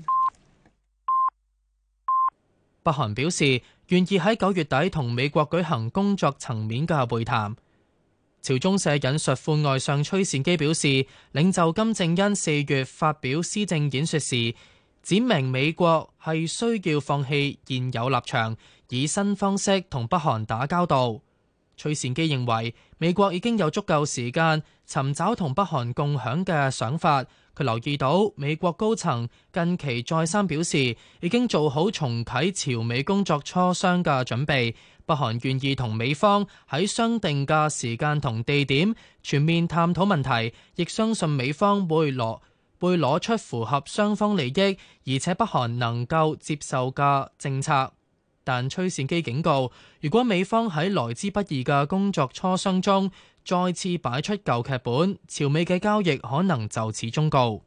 北韓表示願意喺9月底同美國舉行工作層面嘅會談。朝中社引述副外相崔善基表示，領袖金正恩4月發表施政演說時，展明美國係需要放棄現有立場，以新方式同北韓打交道。崔善基認為美國已經有足夠時間尋找同北韓共享嘅想法。佢留意到美國高層近期再三表示已經做好重啟朝美工作磋商嘅準備，北韓願意同美方喺相定嘅時間同地點全面探討問題，亦相信美方會攞出符合雙方利益而且北韓能夠接受嘅政策。但崔善基警告，如果美方喺來之不易嘅工作磋商中再次擺出舊劇本，朝美嘅交易可能就此終告。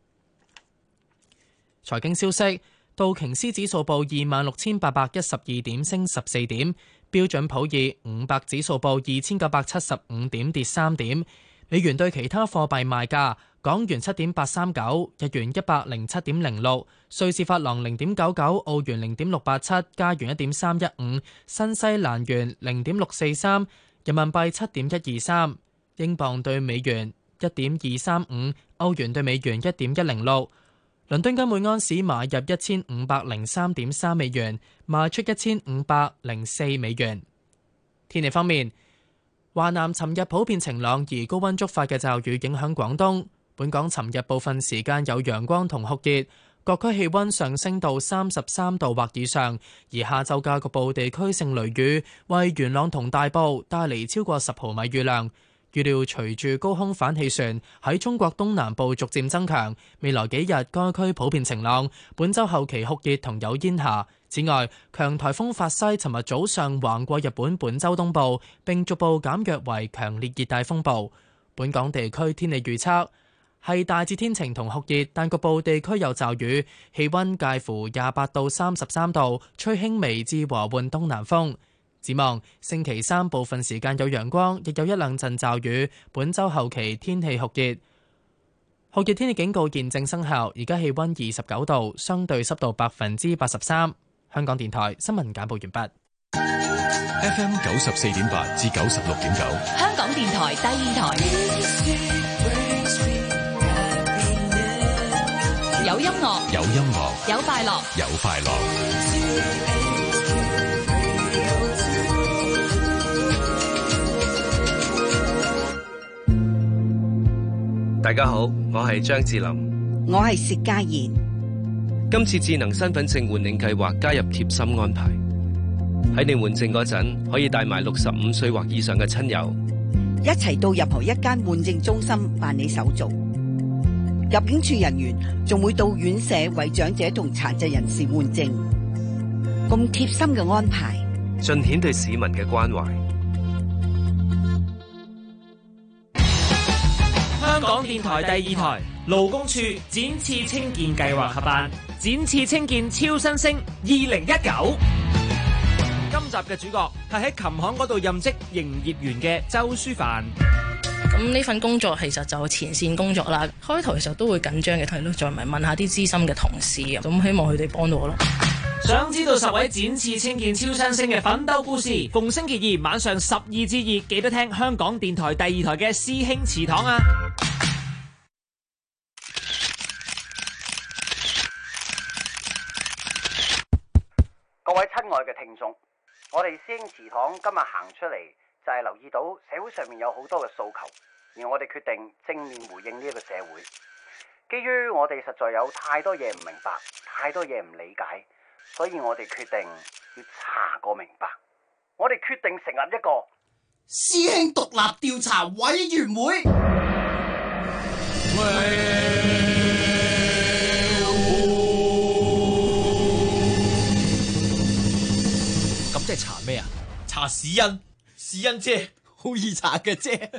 財經消息，道瓊斯指數報26,812點，升14點；標準普爾500指數報2,975點，跌3點。美元對其他貨幣賣價：港元7.839，日元107.06，瑞士法郎0.99，澳元0.687，加元1.315，新西蘭元0.643，人民幣7.123，英鎊對美元1.235，歐元對美元1.106。倫敦金每安士買入1503.3美元，賣出1504美元。天氣方面，華南尋日普遍晴朗，而高溫觸發嘅驟雨影響廣東。本港尋日部分時間有陽光同酷熱，各區氣溫上升到33度或以上。而下晝嘅局部地區性雷雨，為元朗同大埔帶嚟超過10毫米雨量。預料隨住高空反氣旋喺中國東南部逐漸增強，未來幾日該區普遍晴朗，本週後期酷熱同有煙霞。此外，強颱風法西尋日早上橫過日本本州東部，並逐步減弱為強烈熱帶風暴。本港地區天氣預測係大致天晴同酷熱，但局部地區有驟雨，氣溫介乎28到33度，吹輕微至和緩東南風。展望星期三部分時間有陽光，亦有一兩陣驟雨。本週後期天氣酷熱，酷熱天氣警告現正生效。而家氣溫29度，相對濕度83%。香港電台新聞簡報完畢。 FM 94.8至96.9， 香港電台第二台。有音樂， 有音樂， 有快樂， 有快樂。 大家好，我係張智霖， 我係薛家燕。 今次智能身份證換領計劃加入貼心安排，喺你換證嗰陣可以帶埋65歲或以上嘅親友， 一齊到任何一間換證中心辦理手續。入境處人員仲會到院舍為長者同殘疾人士換證，咁貼心嘅安排， 盡顯對市民嘅關懷。 香港電台第二台勞工處展翅青見計劃合辦展翅青見超新星2019。今集嘅主角係喺琴行嗰度任職營業員嘅周舒帆。 咁呢份工作其實就前線工作啦，開頭其實都會緊張嘅，睇到再咪問下啲資深嘅同事啊，咁希望佢哋幫到我咯。 想知道10位展翅青見超新星嘅奮鬥故事，逢星期二晚上12至2，記得聽香港電台第二台嘅師兄祠堂啊！ 各位親愛嘅聽眾，我哋師兄祠堂今日行出嚟就係留意到社會上面有好多嘅訴求，而我哋決定正面回應呢一個社會。 基於我哋實在有太多嘢唔明白，太多嘢唔理解，所以我哋決定要查個明白。我哋決定成立一個師兄獨立調查委員會。 咁即係查咩啊？ 查屎欣，屎欣姐好易查嘅啫，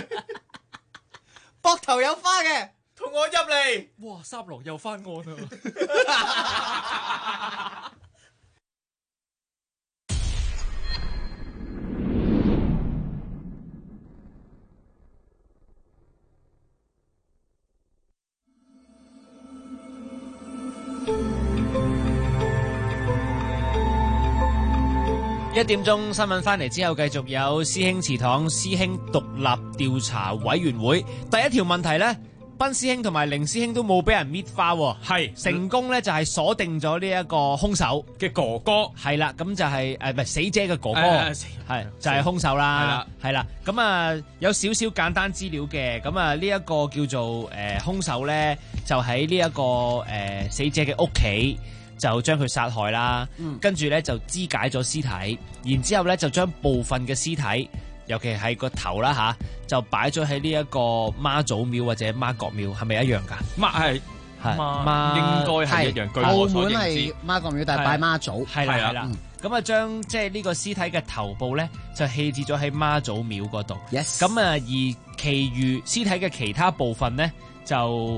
膊頭有花嘅， 同我入嚟。 哇！三郎又翻案啦！1點鐘新聞翻嚟之後，繼續有師兄祠堂師兄獨立調查委員會。第一條問題呢，賓師兄同埋凌師兄都冇俾人搣花，係成功呢就係鎖定咗呢一個兇手嘅哥哥， 係啦，咁就係唔係死者嘅哥哥，係就係兇手啦，係啦，咁啊有少少簡單資料嘅，咁啊呢一個叫做兇手呢，就喺呢一個死者嘅屋企。就將佢殺害啦，跟住咧就肢解咗屍體，然之後咧就將部分嘅屍體，尤其係個頭啦吓，就擺咗喺呢一個媽祖廟或者媽閣廟，係咪一樣㗎？ 媽應該係一樣。據澳我所認門係知， 媽閣廟，但係拜媽祖。 係啦。咁啊，將即係呢個屍體嘅頭部咧，就棄置咗喺媽祖廟嗰度。 Yes。 咁啊，而其餘屍體嘅其他部分咧，就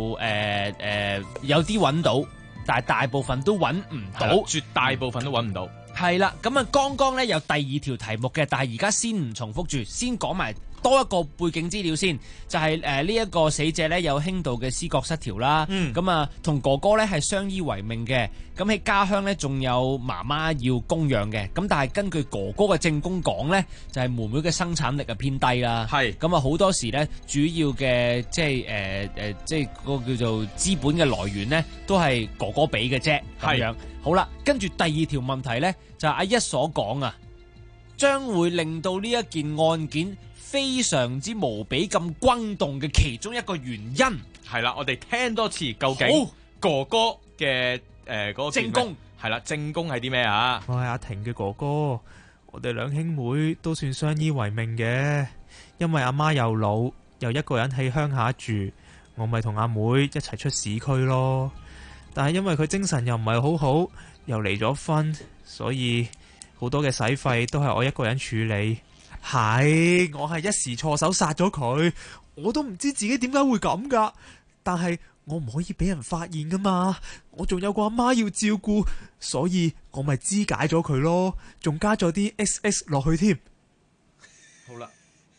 有啲揾到。但係大部分都揾唔到， 絕大部分都揾唔到。 係啦，咁啊，剛剛咧有第二條題目嘅，但係而家先唔重複住，先講埋多一個背景資料先，就係呢一個死者咧有輕度嘅思覺失調啦，咁啊同哥哥咧係相依為命嘅，咁喺家鄉咧仲有媽媽要供養嘅，咁但係根據哥哥嘅證供講咧，就係妹妹嘅生產力係偏低啦，係咁啊好多時咧主要嘅即係嗰個叫做資本嘅來源咧都係哥哥俾嘅啫，咁樣好啦，跟住第二條問題咧就係阿一所講啊，將會令到呢一件案件非常之無比咁轟動嘅其中一個原因係啦，我哋聽多次究竟哥哥嘅嗰個證供係啦，證供係啲咩啊？ 我係阿婷嘅哥哥，我哋兩兄妹都算相依為命嘅，因為阿媽又老，又一個人喺鄉下住，我咪同阿妹一齊出市區咯。但係因為佢精神又唔係好好，又離咗婚，所以好多嘅使費都係我一個人處理。係，我係一時錯手殺咗佢，我都唔知自己點解會咁噶。但係我唔可以俾人發現噶嘛，我仲有個阿媽要照顧，所以我咪肢解咗佢咯，仲加咗啲 XX 落去添。 好啦，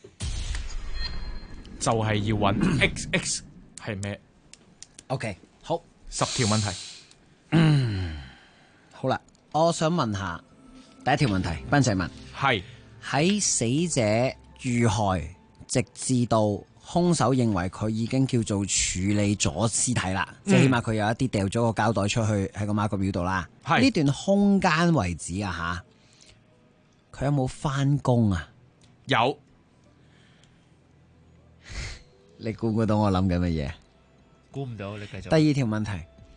就係要揾 XX 係咩 ？OK， 好 ，10條問題。 好啦，我想問下第一條問題，賓仔問係。 喺死者遇害，直至到兇手認為佢已經叫做處理咗屍體啦，即係起碼佢有一啲掉咗個膠袋出去喺個媽閣廟度啦。呢段空間為止啊吓，佢有冇翻工啊？ 有。 你估唔估到我諗緊乜嘢？ 估唔到，你繼續。 第二條問題，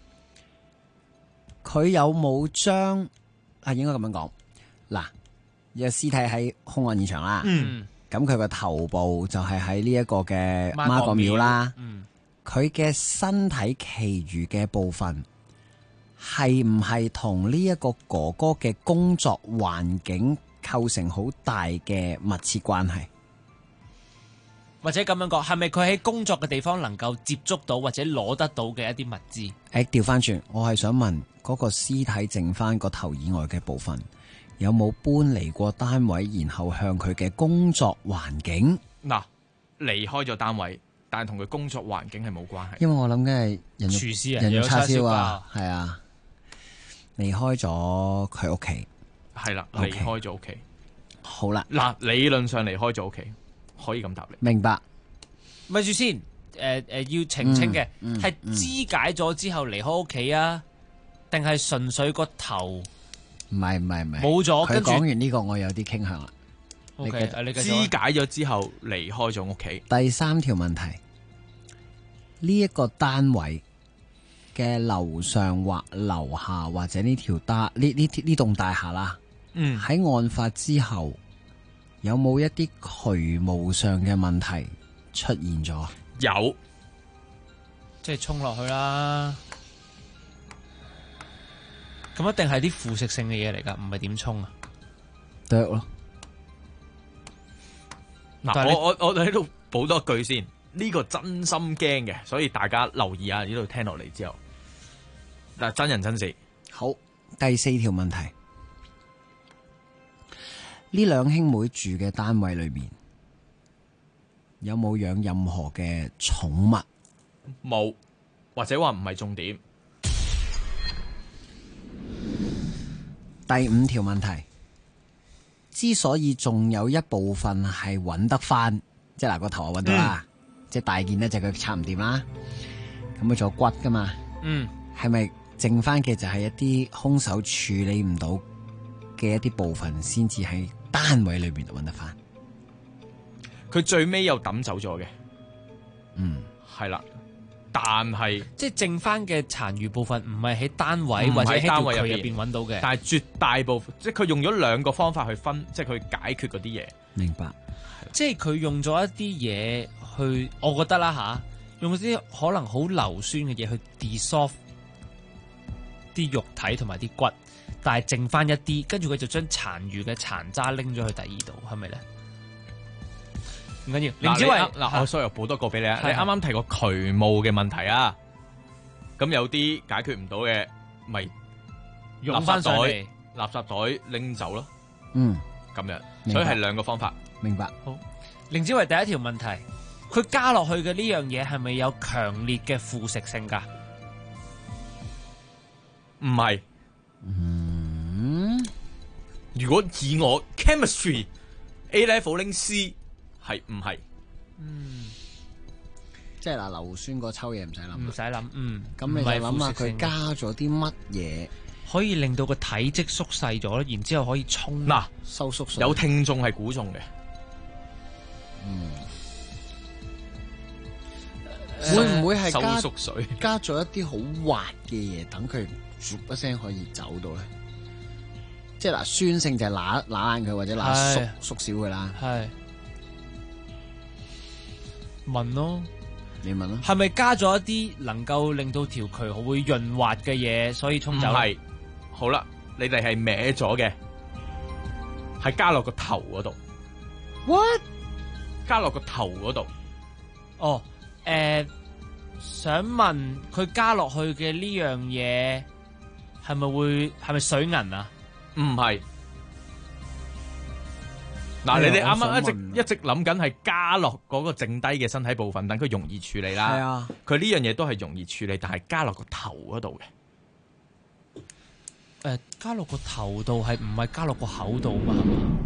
佢有冇將應該咁樣講嗱？有屍體喺兇案現場啦，咁佢個頭部就係喺呢一個嘅媽閣廟啦。佢嘅身體其餘嘅部分係唔係同呢一個哥哥嘅工作環境構成好大嘅密切關係？ 或者咁樣講，係咪佢喺工作嘅地方能夠接觸到或者攞得到嘅一啲物資？ 調翻轉，我係想問嗰個屍體剩翻個頭以外嘅部分，有冇搬離過單位，然後向佢嘅工作環境？ 嗱，離開咗單位，但係同佢工作環境係冇關係。 因為我諗緊係人肉廚師啊， 人肉叉燒啊，係啊，離開咗佢屋企， 係啦，離開咗屋企。 好啦， 嗱，理論上離開咗屋企，可以咁答你。 明白。 咪住先，要澄清嘅係肢解咗之後離開屋企啊，定係純粹個頭？ 唔係， 冇咗。 佢講完呢個，我有啲傾向啦。 你肢解咗之後離開咗屋企。 第三條問題，呢一個單位嘅樓上或樓下或者呢棟大廈啦，喺案發之後有冇一啲渠務上嘅問題出現咗？ 有， 即係沖落去啦。咁一定係啲腐蝕性嘅嘢嚟㗎，唔係點沖啊？ 剁咯。 嗱，我喺度補多一句先，呢個真心驚嘅，所以大家留意下呢度聽落嚟之後，嗱，真人真事。 好，第4條問題，呢兩兄妹住嘅單位裏面有冇養任何嘅寵物？ 冇，或者話唔係重點。 第5條問題，之所以仲有一部分係揾得翻，即係嗱個頭啊揾到啦，即係大件呢，就佢拆唔掂啦，咁佢仲有骨噶嘛，係咪剩翻嘅就係一啲兇手處理唔到嘅一啲部分，先至喺單位裏邊揾得翻？ 佢最尾又抌走咗嘅，係啦。但係即係剩翻嘅殘餘部分，唔係喺單位或者喺單位入邊揾到嘅。 但係絕大部分，即係佢用咗2個方法去分，即係去解決嗰啲嘢。 明白。 即係佢用咗一啲嘢去，我覺得啦吓，用啲可能好硫酸嘅嘢去 dissolve 啲肉體同埋啲骨，但係剩翻一啲，跟住佢就將殘餘嘅殘渣拎咗去第二度，係咪咧？唔緊要，林子偉嗱，我所以補多個俾你啊！你啱啱提過渠務嘅問題啊，咁有啲解決唔到嘅，咪用翻上嚟， 垃圾袋拎走咯。咁樣， 明白， 所以係2個方法。 明白。 好，林子偉第一條問題，佢加落去嘅呢樣嘢係咪有強烈嘅腐蝕性㗎？ 唔係。如果以我 chemistry A level 拎 C。係唔係？ 即係嗱，硫酸嗰抽嘢唔使諗， 唔使諗。 咁你就諗下佢加咗啲乜嘢， 可以令到個體積縮細咗，然之後可以沖嗱收縮水。 有聽眾係估中嘅， 會唔會係收縮水加咗一啲好滑嘅嘢，等佢啜一聲可以走到咧？即係嗱，酸性就係揦爛佢或者縮小佢啦。 係。問咯， 你問咯， 係咪加咗一啲能夠令到條渠會潤滑嘅嘢，所以沖走？ 唔係，好啦，你哋係歪咗嘅，係加落個頭嗰度。 What？ 加落個頭嗰度？ 哦，想問佢加落去嘅呢樣嘢係咪水銀啊？ 唔係。嗱，你哋啱啱一直諗緊係加落嗰個剩低嘅身體部分，等佢容易處理啦。係啊，佢呢樣嘢都係容易處理，但係加落個頭嗰度嘅。加落個頭度係唔係加落個口度嘛？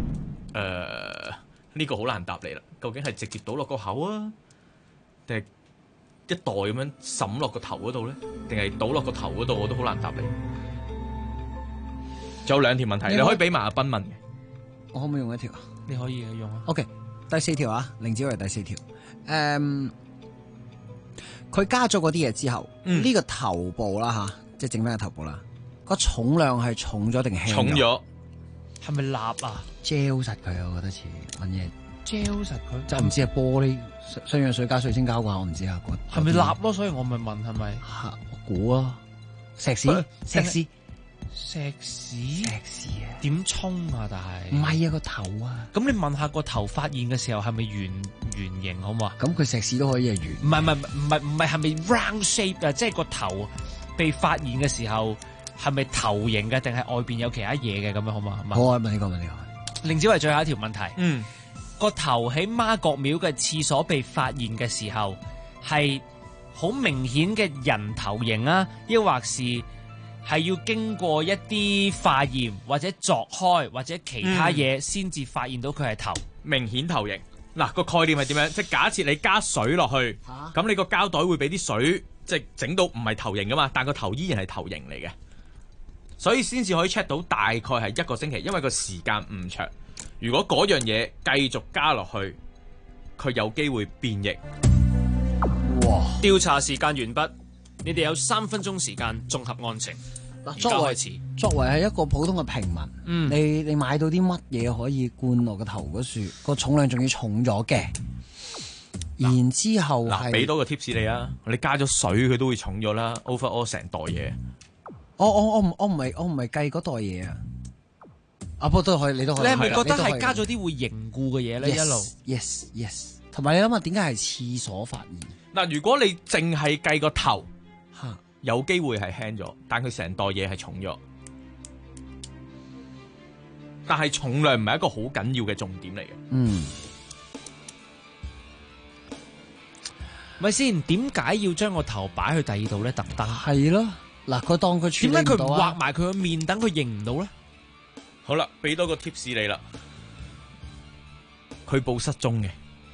呢個好難答你啦。究竟係直接倒落個口啊，定係一袋咁樣滲落個頭嗰度咧？定係倒落個頭嗰度？我都好難答你。仲有2條問題，你可以俾埋阿斌問嘅。 我可唔可以用一條？ 你可以用啊。 OK， 第4條啊，凌子偉第4條。佢加咗嗰啲嘢之後，呢個頭部啦吓，即係整翻個頭部啦，個重量係重咗定輕咗？ 重咗。 係咪蠟啊？ 膠實佢啊，我覺得似搵嘢膠實佢， 就唔知係玻璃雙氧水加水晶膠啩，我唔知啊。 係咪蠟咯？所以我咪問係咪？ 我估啊，石屎。 石屎啊？點沖啊？但係唔係啊，個頭啊。 咁你問下個頭發現嘅時候係咪圓形好嘛？ 咁佢石屎都可以係圓。 唔係，係咪 round shape 啊？即係個頭被發現嘅時候係咪頭形嘅，定係外邊有其他嘢嘅咁樣好嘛？ 好啊，問呢個。 凌子偉最後一條問題。個頭喺媽閣廟嘅廁所被發現嘅時候係好明顯嘅人頭型啊，抑或係要經過一啲化驗或者鑿開或者其他嘢先至發現到佢係頭？ 明顯頭型。嗱，個概念係點樣？即係假設你加水落去，咁你個膠袋會俾啲水即係整到唔係頭型噶嘛，但個頭依然係頭型嚟嘅，所以先至可以 check 到大概係1個星期，因為個時間唔長。如果嗰樣嘢繼續加落去，佢有機會變形。 哇！調查時間完畢。 你哋有3分鐘時間綜合案情。而家作為開始， 作為係一個普通嘅平民，你買到啲乜嘢可以灌落個頭嗰樹？個重量仲要重咗嘅，然之後係俾多個 tips 你啊！你加咗水佢都會重咗啦 ，overall 成袋嘢。 我唔係計嗰袋嘢啊！不過都可以，你都可以。 你係咪覺得係加咗啲會凝固嘅嘢咧？一路 yes，同埋你諗下點解係廁所發現？ 嗱，如果你淨係計個頭，有機會係輕咗，但佢成袋嘢係重咗。但係重量唔係一個好緊要嘅重點嚟嘅。 咪先，點解要將個頭擺去第二度咧？特登係咯，嗱，佢當佢處理唔到啊。 點解佢唔畫埋佢個面，等佢認唔到咧？ 好啦，俾多個 tips 你啦。佢報失蹤嘅，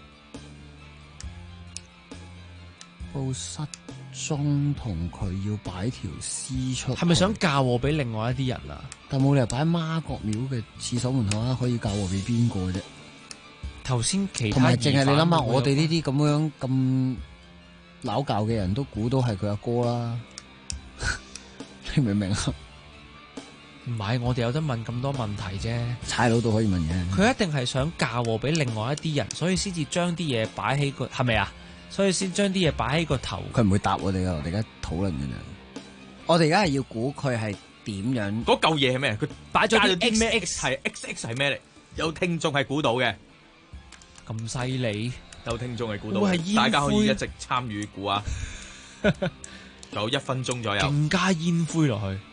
報失蹤同佢要擺條屍出， 係咪想嫁禍俾另外一啲人啊？ 但冇理由擺喺媽閣廟嘅廁所門口啊，可以嫁禍俾邊個啫？ 頭先其他同埋淨係你諗下， 疑犯我哋呢啲咁樣咁撈教嘅人都估到係佢阿哥啦，你明唔明啊？ 唔係，我哋有得問咁多問題啫。 差佬都可以問嘅。 佢一定係想嫁禍俾另外一啲人，所以先至將啲嘢擺喺個，係咪啊？所以先將啲嘢擺喺個頭。 佢唔會答我哋噶，我哋而家討論嘅啫。我哋而家係要估佢係點樣？ 嗰嚿嘢係咩？佢擺咗啲咩 X 係 XX 係咩嚟？有聽眾係估到嘅， 咁犀利？ 有聽眾係估到會係煙灰， 大家可以一直參與估啊！仲有1分鐘左右， 勁加煙灰落去。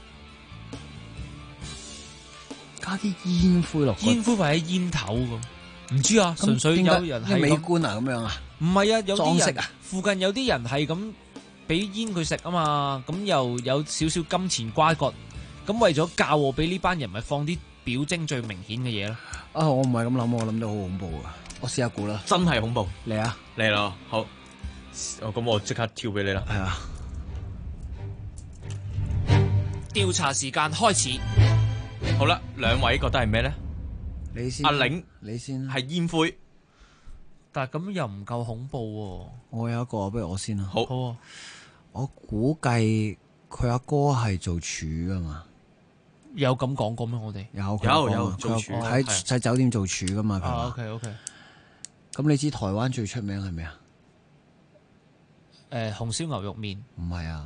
加啲煙灰落去， 煙灰或者煙頭咁，唔知啊，純粹有人係美觀啊咁樣啊？ 唔係啊，有啲人裝飾啊， 附近有啲人係咁俾煙佢食啊嘛，咁又有少少金錢瓜葛，咁為咗嫁禍俾呢班人，咪放啲表徵最明顯嘅嘢咯。 啊，我唔係咁諗，我諗到好恐怖啊！我試下估啦， 真係恐怖， 嚟啊， 嚟咯，好，咁我即刻跳俾你啦， 係啊， 調查時間開始。 好啦，兩位覺得係咩咧？ 你先， 阿玲， 你先， 係煙灰， 但係咁又唔夠恐怖喎。 我有一個，不如我先啦。 好， 啊， 我估計佢阿哥係做廚噶嘛？ 有咁講過咩？我哋有做廚，喺酒店做廚噶嘛？佢話 OK。 咁你知台灣最出名係咩啊？ 紅燒牛肉麵。 唔係啊？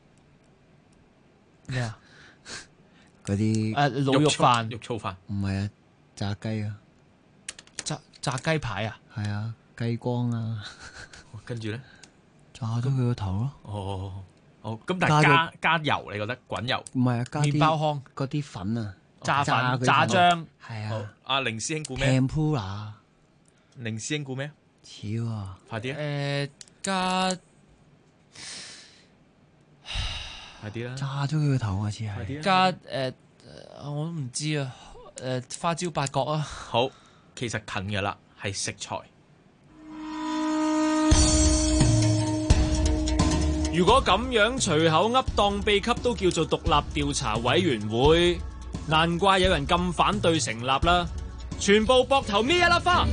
咩啊？ 嗰啲滷肉飯、 肉燥飯， 唔係啊，炸雞啊， 炸雞排啊， 係啊，雞光啊， 跟住咧炸咗佢個頭咯。 哦，好，咁但係加油，你覺得滾油？ 唔係啊，加麵包糠嗰啲粉啊， 炸粉、炸醬， 係啊。 阿凌師兄估咩 ？Tempura。 凌師兄估咩？ 超啊！ 快啲啊！加。 快啲啦！ 炸咗佢個頭啊！似係加我都唔知啊。花椒八角啊。 好，其實近嘅啦，係食材。 如果咁樣隨口噏當秘笈都叫做獨立調查委員會，難怪有人咁反對成立啦！全部膊頭搣一粒花，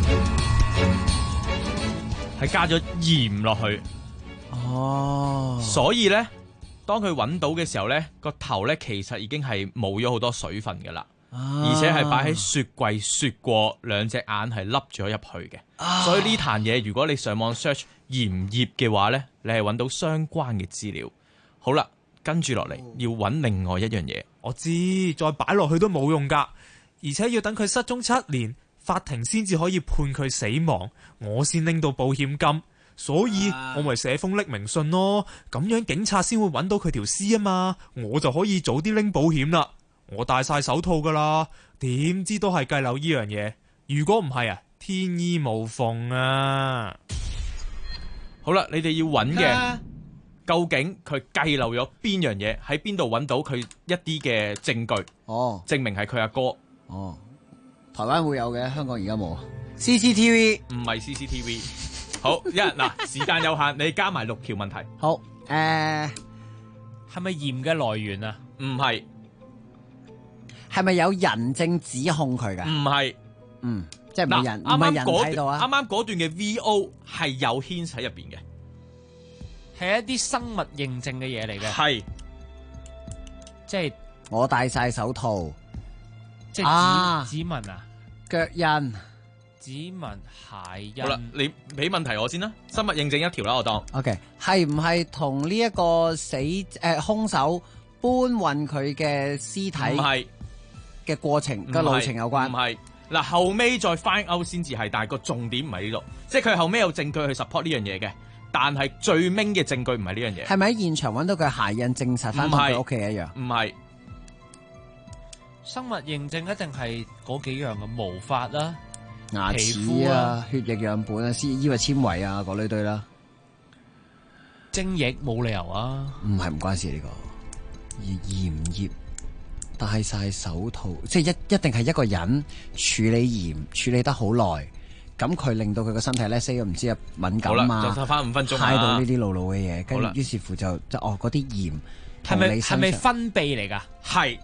係加咗鹽落去。 哦， 所以咧。當佢揾到嘅時候咧，個頭咧其實已經係冇咗好多水分噶啦，而且係擺喺雪櫃雪過，兩隻眼係凹咗入去嘅。所以呢壇嘢，如果你上網 search 鹽醃嘅話咧，你係揾到相關嘅資料。好啦，跟住落嚟要揾另外一樣嘢。 我知，再擺落去都冇用噶，而且要等佢失蹤7年，法庭先至可以判佢死亡，我先拎到保險金。所以我咪寫封匿名信咯，咁樣警察先會揾到佢條屍啊嘛，我就可以早啲拎保險啦。我戴晒手套噶啦，點知都係計漏呢樣嘢。如果唔係啊，天衣無縫啊！ 好啦，你哋要揾嘅，究竟佢計漏咗邊樣嘢？喺邊度揾到佢一啲嘅證據？證明係佢阿哥。 台灣會有嘅，香港而家冇。CCTV 唔係 CCTV。好，嗱，時間有限，你加埋6條問題。 好， 係咪鹽嘅來源啊？ 唔係。 係咪有人證指控佢㗎？ 唔係。 即係唔係人睇到啊？ 啱啱嗰段嘅 VO 係有牽喺入邊嘅。 係一啲生物認證嘅嘢嚟嘅。 係， 即係我戴晒手套， 即係指紋啊， 腳印。 指紋、鞋印。 好啦，你俾問題我先啦。生物認證一條啦，我當。 OK， 係唔係同呢一個兇手搬運佢嘅屍體唔係嘅過程嘅路程有關？ 唔係。嗱，後尾再 find out 先至係，但係個重點唔係呢度，即係佢後尾有證據去 support 呢樣嘢嘅，但係最明嘅證據唔係呢樣嘢。 係咪喺現場揾到佢鞋印證實翻同佢屋企一樣？ 唔係。 生物認證一定係嗰幾樣嘅毛髮啦。 牙齒啊、血液樣本啊、衣物纖維啊嗰類堆啦， 精液冇理由啊， 唔關事呢個，而鹽葉戴晒手套，即係一定係一個人處理鹽處理得好耐，咁佢令到佢個身體咧唔知啊敏感啊， 就剩翻5分鐘揩到呢啲露露嘅嘢，跟住於是乎就嗰啲鹽係咪分泌嚟㗎？ 係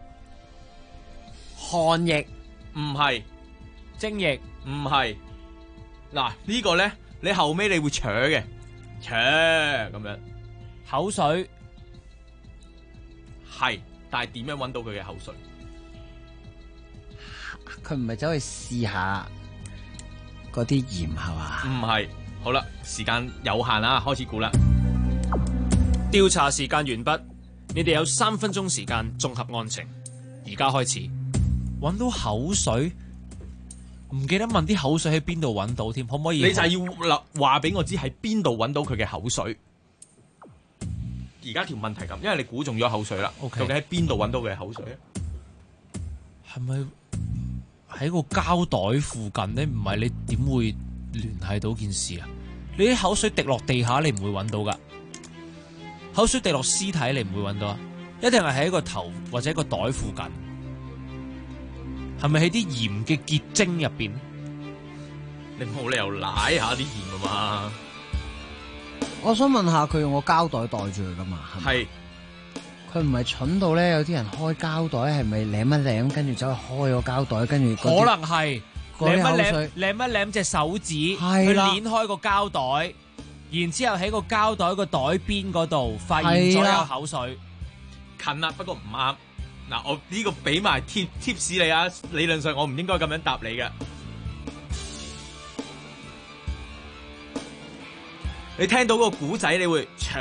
汗液， 唔係。 精液唔係，嗱呢個咧，你後尾你會扯嘅，扯咁樣， 口水係，但係點樣揾到佢嘅口水？ 佢唔係走去試下嗰啲鹽係嘛？ 唔係，好啦，時間有限啦，開始估啦。 調查時間完畢，你哋有3分鐘時間綜合案情，而家開始。揾到口水。唔記得問啲口水喺邊度揾到添，可唔可以？ 你就係要話俾我知喺邊度揾到佢嘅口水。而家條問題咁，因為你估中咗口水啦。 Okay. 究竟喺邊度揾到佢嘅口水咧？ 係咪喺個膠袋附近咧？唔係你點會聯繫到件事啊？你啲口水滴落地下，你唔會揾到噶。口水滴落屍體，你唔會揾到啊！一定係喺個頭或者個袋附近。係咪喺啲鹽嘅結晶入邊？ 你冇理由舐下啲鹽啊嘛！ 我想問下，佢用個膠袋袋住佢噶嘛？係。佢唔係蠢到咧，有啲人開膠袋係咪舐一舐，跟住走去開個膠袋，跟住可能係舐一舐隻手指，去捻開個膠袋，然之後喺個膠袋個袋邊嗰度發現咗有口水。 近啦，不過唔啱。嗱，我呢個俾埋貼士你啊，理論上我唔應該咁樣答你嘅。你聽到個古仔，你會扯，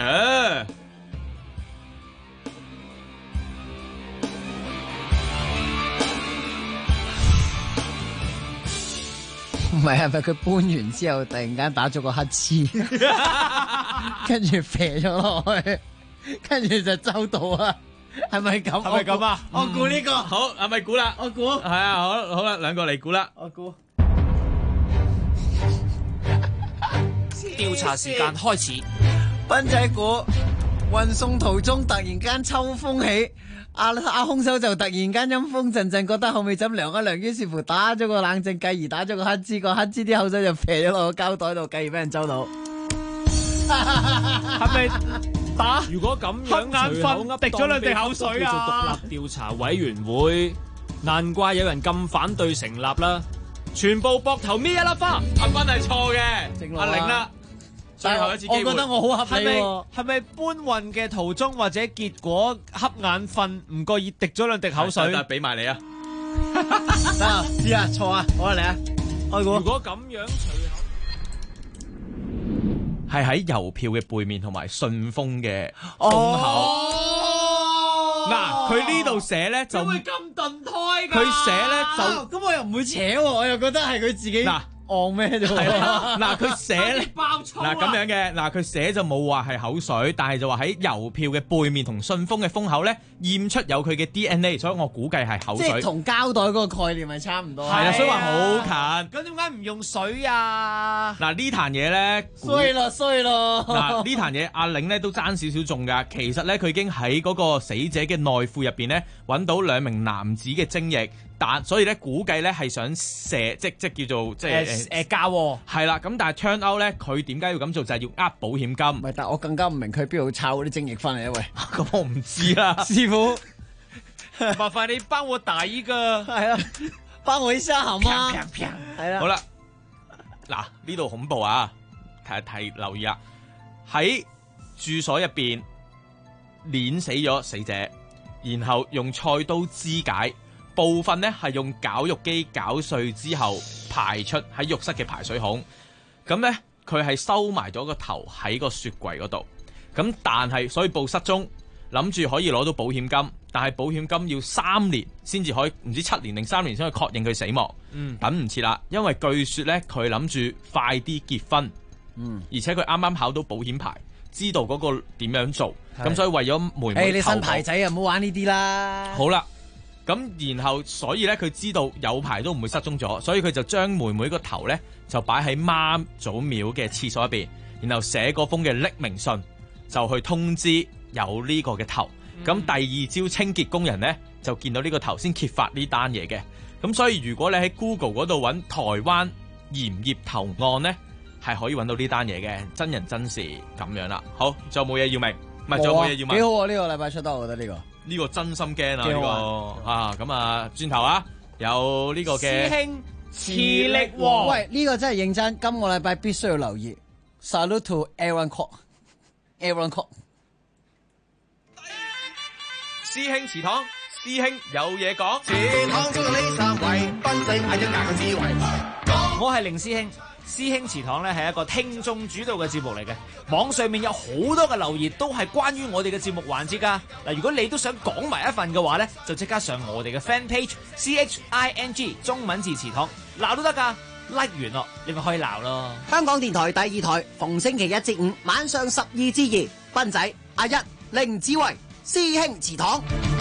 唔係咪佢搬完之後突然間打咗個乞嗤，跟住飛咗落去，跟住就周到啊？係咪咁？ 係咪咁啊？ 我估呢個好，係咪估啦？ 我估係啊，好啦，兩個嚟估啦。 我估。 調查時間開始。 斌仔估運送途中突然間秋風起，阿兇手就突然間陰風陣陣，覺得後尾枕涼一涼，於是乎打咗個冷靜，繼而打咗個乞嗤，個乞嗤啲口水就撇咗落個膠袋度，繼而俾人周到。 係咪打？如果咁樣眼瞓，滴咗兩滴口水啊！叫做獨立調查委員會，難怪有人咁反對成立啦！全部膊頭搣一粒花。 阿斌係錯嘅，阿玲啦。最後一次機會， 我覺得我好合理喎。 係咪搬運嘅途中或者結果瞌眼瞓，唔覺意滴咗兩滴口水？ 俾埋你啊！ 得啊，知啊，錯啊，好啊，嚟啊，開估。 如果咁樣， 係喺郵票嘅背面同埋信封嘅封口。嗱，佢呢度寫咧就會咁燉胎㗎。 佢寫咧就咁，我又唔會扯喎，我又覺得係佢自己嗱。 戇咩啫？ 係啦，嗱佢寫咧， 嗱咁樣嘅，嗱佢寫就冇話係口水，但係就話喺郵票嘅背面同信封嘅封口咧驗出有佢嘅 DNA，所以我估計係口水。 即係同膠袋嗰個概念係差唔多。 係啦，所以話好近。 咁點解唔用水啊？ 嗱呢壇嘢咧， 衰咯。 嗱呢壇嘢阿玲咧都爭少少中㗎，其實咧佢已經喺嗰個死者嘅內褲入邊咧揾到2名男子嘅精液。所以咧估計咧係想射，即叫做即係嫁禍係啦。咁但係 turn out 咧，佢點解要咁做就係要呃保險金。唔係，但我更加唔明佢邊度抄嗰啲精液翻嚟啊？喂， 咁我唔知啦， 師傅， 麻煩你幫我打一個， 係啊，幫我一下好嗎？係啦， 好啦，嗱呢度恐怖啊！提留意啊，喺住所入邊碾死咗死者，然後用菜刀肢解，部分呢係用絞肉機絞碎之後排出喺浴室嘅排水孔。咁呢，佢係收埋咗個頭喺個雪櫃嗰度。咁但係所以報失蹤，諗住可以攞到保險金，但係保險金要3年先至可以，唔知7年定3年先可以確認佢死亡。等唔切啦，因為據說呢，佢諗住快啲結婚，而且佢啱啱考到保險牌，知道嗰個點樣做，咁所以為咗妹妹你新牌仔啊，唔好玩呢啲啦。 好啦，咁然後所以咧，佢知道有排都唔會失蹤咗，所以佢就將妹妹個頭咧就擺喺媽祖廟嘅廁所入邊，然後寫嗰封嘅匿名信，就去通知有呢個嘅頭。咁第二朝清潔工人咧就見到呢個頭先揭發呢單嘢嘅。咁所以如果你喺 Google 嗰度揾台灣鹽業頭案咧，係可以揾到呢單嘢嘅，真人真事咁樣啦。好，仲有冇嘢要明？唔係，仲有冇嘢要問？ 幾好啊！呢個禮拜出得，我覺得呢個真心驚啊！呢個啊，咁啊，轉頭啊，有呢個嘅師兄磁力王。 喂，呢個真係認真，今個禮拜必須要留意。Salute to Aaron Kwok。Aaron Kwok。 師兄祠堂，師兄有嘢講。 祠堂中呢3位，賓仔嗌一牙嘅智慧。 我係凌師兄。師兄祠堂咧係一個聽眾主導嘅節目嚟嘅，網上面有好多嘅留言都係關於我哋嘅節目環節噶。嗱，如果你都想講埋一份嘅話咧，就即刻上我哋嘅 fan page CHING 中文字祠堂鬧都得噶，like 完咯，你咪可以鬧咯。 香港電台第2台，逢星期1至5晚上12至2，賓仔阿一凌子維師兄祠堂。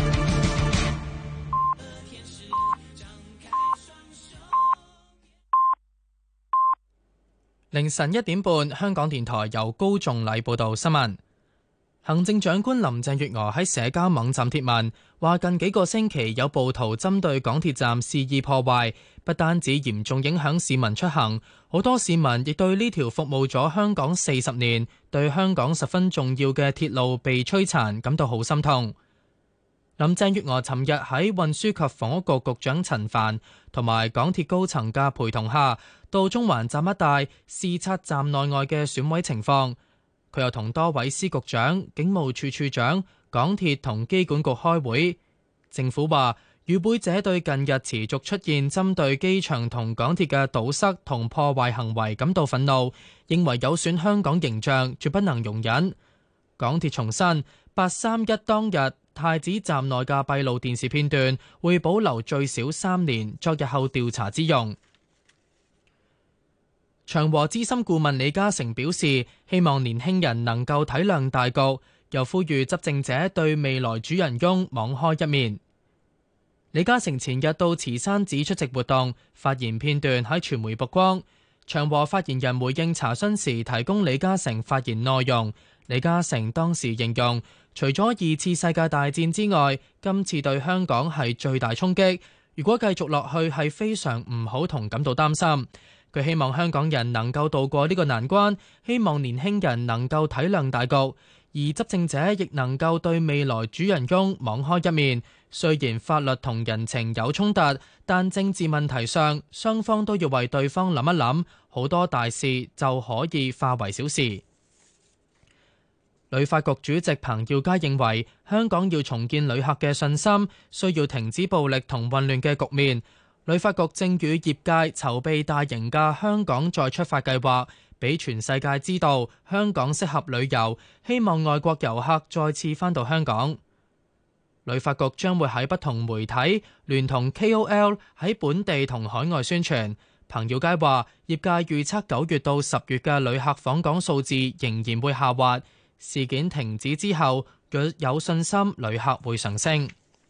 凌晨1點半，香港電台由高仲禮報道新聞。行政長官林鄭月娥喺社交網站貼文，話近幾個星期有暴徒針對港鐵站肆意破壞，不單止嚴重影響市民出行，好多市民亦對呢條服務咗香港40年、對香港十分重要嘅鐵路被摧殘感到好心痛。林鄭月娥尋日喺運輸及房屋局局長陳帆同埋港鐵高層嘅陪同下，到中環站一帶視察站內外嘅損毀情況。佢又同多位司局長、警務處處長、港鐵同機管局開會。政府話，與會者對近日持續出現針對機場同港鐵嘅堵塞同破壞行為感到憤怒，認為有損香港形象，絕不能容忍。港鐵重申，831當日太子站內嘅閉路電視片段會保留最少3年，作日後調查之用。長和資深顧問李嘉誠表示，希望年輕人能夠體諒大局，又呼籲執政者對未來主人翁網開一面。李嘉誠前日到慈山寺出席活動，發言片段喺傳媒曝光。長和發言人回應查詢時提供李嘉誠發言內容。李嘉誠當時形容，除咗2次世界大戰之外，今次對香港係最大衝擊。如果繼續落去係非常唔好同感到擔心。佢希望香港人能夠渡過呢個難關，希望年輕人能夠體諒大局，而執政者亦能夠對未來主人翁網開一面。雖然法律同人情有衝突，但政治問題上雙方都要為對方諗一諗，好多大事就可以化為小事。旅發局主席彭耀佳認為，香港要重建旅客嘅信心，需要停止暴力同混亂嘅局面。旅發局正與業界籌備大型嘅香港再出發計劃，俾全世界知道香港適合旅遊，希望外國遊客再次返到香港。旅發局將會喺不同媒體聯同 KOL 喺本地同海外宣傳。彭耀佳話，業界預測9月到10月嘅旅客訪港數字仍然會下滑，事件停止之後，有信心旅客會上升。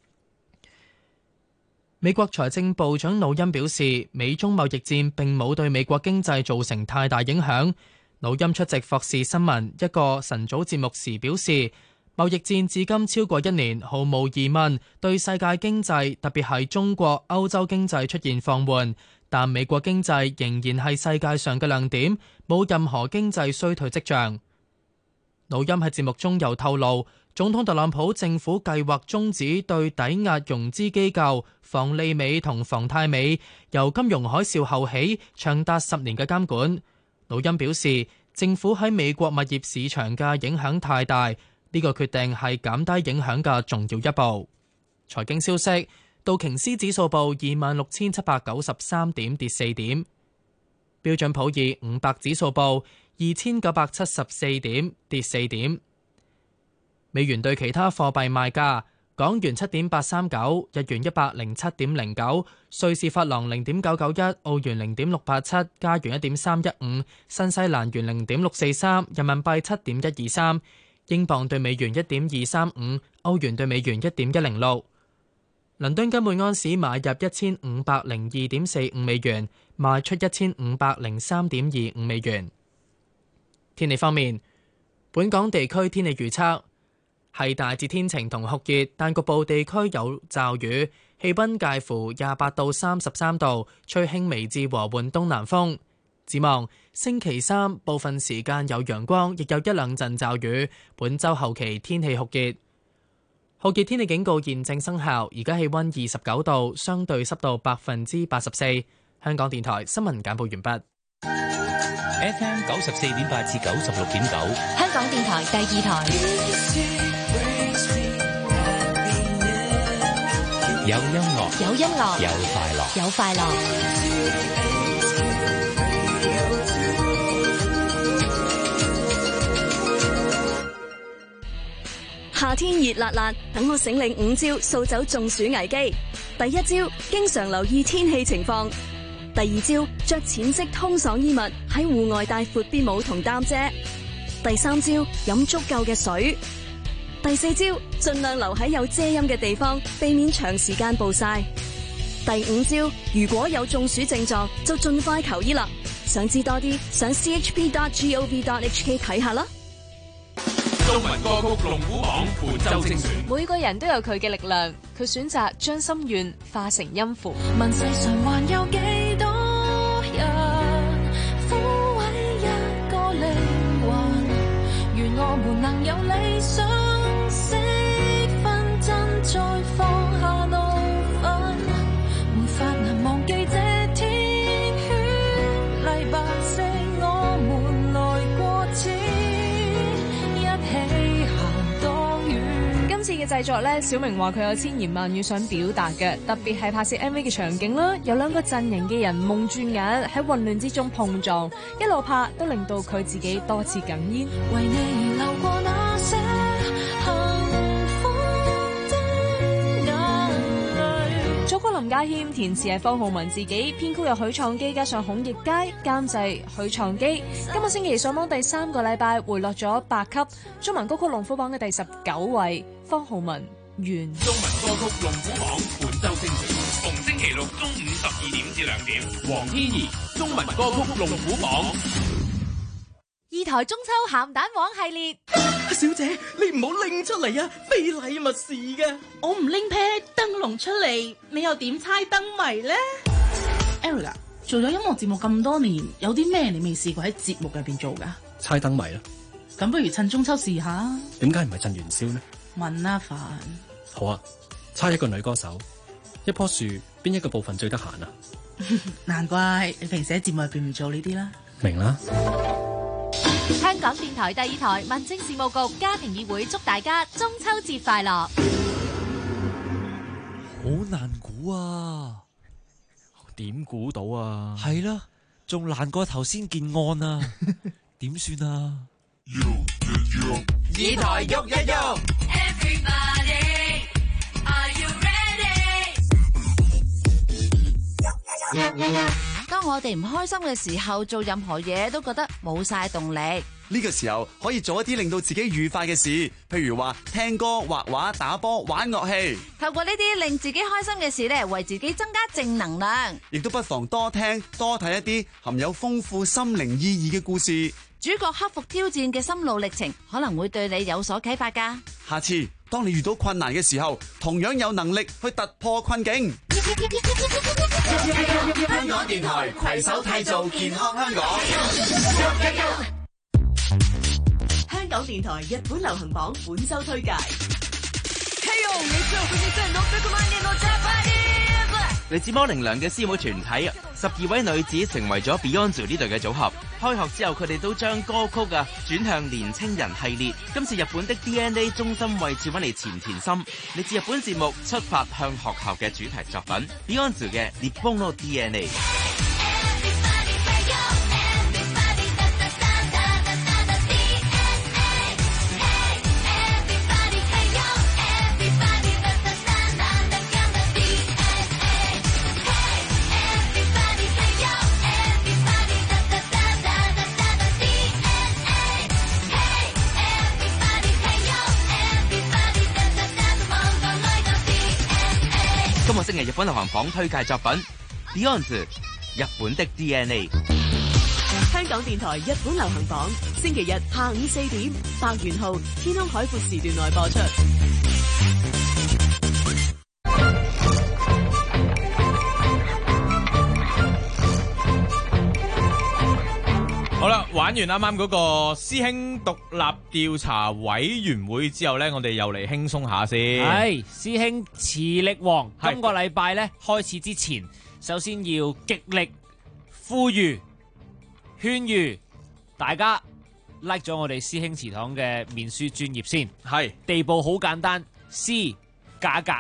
美國財政部長努欽表示，美中貿易戰並冇對美國經濟造成太大影響。努欽出席霍士新聞一個晨早節目時表示，貿易戰至今超過1年，毫無疑問對世界經濟，特別係中國、歐洲經濟出現放緩，但美國經濟仍然係世界上嘅亮點，冇任何經濟衰退跡象。努欽喺節目中又透露，總統特朗普政府計劃終止對抵押融資機構房利美同房貸美由金融海嘯後起長達10年嘅監管。努欽表示， 政府喺美國物業市場嘅影響太大，呢個決定係減低影響嘅重要一步。財經消息，道瓊斯指數報26,793點，跌4點；標準普爾500指數報2,974點，跌4點。美元對其他貨幣賣價：港元7.839，日元107.09，瑞士法郎0.991，澳元0.687，加元1.315，新西蘭元0.643，人民幣7.123，英鎊對美元1.235，歐元對美元1.106。倫敦金每安士買入1502.45美元，賣出1503.25美元。天氣方面，本港地區天氣預測係大致天晴同酷熱，但局部地區有驟雨，氣溫介乎28到33度，吹輕微至和緩東南風。展望星期三部分時間有陽光，亦有一兩陣驟雨。本週後期天氣酷熱，酷熱天氣警告現正生效。而家氣溫29度，相對濕度84%。香港電台新聞簡報完畢。 FM 94.8至96.9， 香港電台第2台。 有音樂， 有音樂， 有快樂， 有快樂。 夏天熱辣辣，等我醒領5招掃走中暑危機。第一招，經常留意天氣情況。第二招，着淺色通爽衣物，喺戶外帶闊啲帽同擔遮。第三招，飲足夠嘅水。第四招，盡量留喺有遮陰嘅地方，避免長時間暴曬。第五招，如果有中暑症狀，就盡快求醫啦。想知多啲，上 chp.gov.hk 睇下啦。 中文歌曲龍虎榜本周精選。 每個人都有佢嘅力量，佢選擇將心願化成音符。 問世上還有幾多人撫慰一個靈魂？願我們能有理想，識分真，再放下怒憤，沒法能忘記這天血禮拜四我們來過此。 今次嘅製作呢，小明話佢有千言萬語想表達嘅，特別係拍攝 MV 嘅場景啦，有兩個陣營嘅人蒙住眼喺混亂之中碰撞，一路拍都令到佢自己多次哽咽。 為你而流過那些幸福的眼淚。 作曲林家謙，填詞係方浩文自己，編曲由許創基加上孔奕佳，監製許創基。今個星期上榜第3個禮拜回落咗8級，中文歌曲龍虎榜嘅第19位。方浩文完。 中文歌曲龍虎榜本周精選，逢星期六中午12點至2點。黃天怡，中文歌曲龍虎榜。 2台中秋鹹蛋黃系列。 小姐，你唔好拎出嚟啊！非禮勿視嘅。 我唔拎劈燈籠出嚟，你又點猜燈謎呢 Erica 做咗音樂節目咁多年，有啲咩你未試過喺節目入邊做噶？ 猜燈謎啦。 咁不如趁中秋試下。 點解唔係趁元宵呢？ 問啊煩。 好啊，猜一個女歌手，一棵樹邊一個部分最得閒啊？ 難怪你平時喺節目入邊唔做呢啲啦。 明啦。 香港電台第2台民政事務局家庭議會祝大家中秋節快樂。 好難估啊！ 點估到啊？ 係啦，仲難過頭先件案啊！點算啊 ？2台喐一喐。Everybody, are you ready? 當我哋唔開心嘅時候，做任何嘢都覺得冇晒動力。 呢個時候可以做一啲令到自己愉快嘅事，譬如話聽歌、畫畫、打波、玩樂器。 透過呢啲令自己開心嘅事咧，為自己增加正能量。 亦都不妨多聽、多睇一啲含有豐富心靈意義嘅故事。 主角克服挑戰嘅心路歷程，可能會對你有所啟發㗎。 下次當你遇到困難嘅時候，同樣有能力去突破困境。 香港電台攜手締造健康香港。 香港電台日本流行榜本周推介。 嚟自模棱兩嘅師妹團體，12位女子成為咗 Beyond 呢隊嘅組合。開學之後，佢哋都將歌曲轉向年青人系列。今次日本的 DNA 中心位置揾嚟前田心，嚟自日本節目出發向學校嘅主題作品 Beyond 嘅日本の DNA。今個星期日本流行榜推介作品 Beyond 日本的 DNA。 香港電台日本流行榜，星期日下午4點，白元浩天空海闊時段內播出。 好啦，玩完啱啱嗰個師兄獨立調查委員會之後呢，我哋又嚟輕鬆下先。 係師兄磁力王，今個禮拜咧開始之前，首先要極力呼籲、勸喻大家 like 咗我哋師兄祠堂嘅面書專頁先。 係地步好簡單 ，C 價格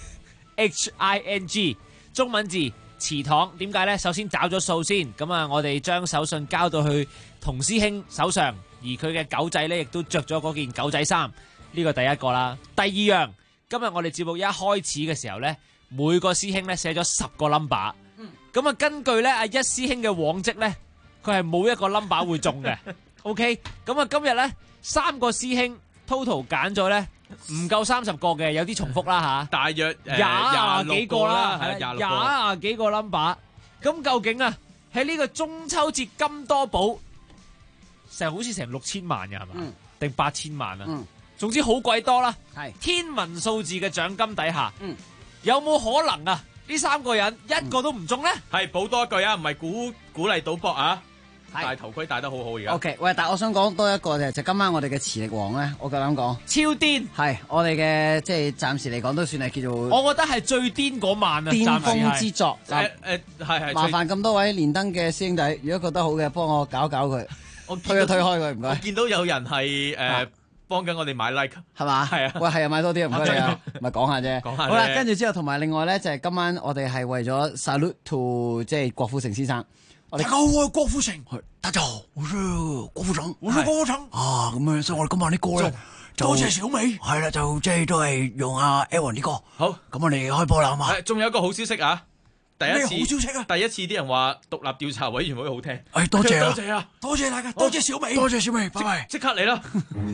HING 中文字。祠堂點解呢？首先找咗數先，咁啊，我哋將手信交到去童師兄手上，而佢嘅狗仔呢，亦都着咗嗰件狗仔衫，呢個第一個啦。第二樣，今日我哋節目一開始嘅時候呢，每個師兄呢寫咗10個 number，咁啊，根據呢阿一師兄嘅往績呢，佢係冇一個 number 會中嘅。OK，咁啊，今日呢3個師兄 total 揀咗呢。唔夠30個嘅，有啲重複啦吓， 大約廿幾個啦， 係廿幾個 number。咁究竟啊，喺呢個中秋節金多寶，好似成6000萬嘅係嘛？定8000萬啊？總之好鬼多啦，係天文數字嘅獎金底下，有冇可能啊？呢3個人一個都唔中咧？ 係補多一句啊，唔係鼓勵賭博啊！戴頭盔戴得好好而家。 OK， 喂，但係我想講多一個就今晚我哋嘅磁力王咧，我夠膽講超癲，係我哋嘅即係暫時嚟講都算係叫做， 我覺得係最癲嗰晚啊， 巔峰之作。 係麻煩咁多位連登嘅師兄弟，如果覺得好嘅，幫我搞搞佢，我推開佢，唔該。 我見到有人係幫緊我哋買 like 係嘛？係啊，喂，係啊，買多啲唔該你啊，咪講下啫。 講下。 好啦，跟住之後同埋另外咧就係今晚我哋係為咗 salute to 即係郭富城先生。 大家好，我係郭富城。大家好，我是郭富城。我是郭富城。啊，咁樣，所以我哋今晚啲歌咧，多謝小美。係啦，就即係都係用阿 Aaron 啲歌。好，咁我哋開波啦，好嘛？ 仲有一個好消息啊！第一次咩好消息啊？ 第一次啲人話獨立調查委員會好聽。 多謝多謝啊！ 多謝大家，多謝小美，多謝小美，拜拜。 即刻嚟啦！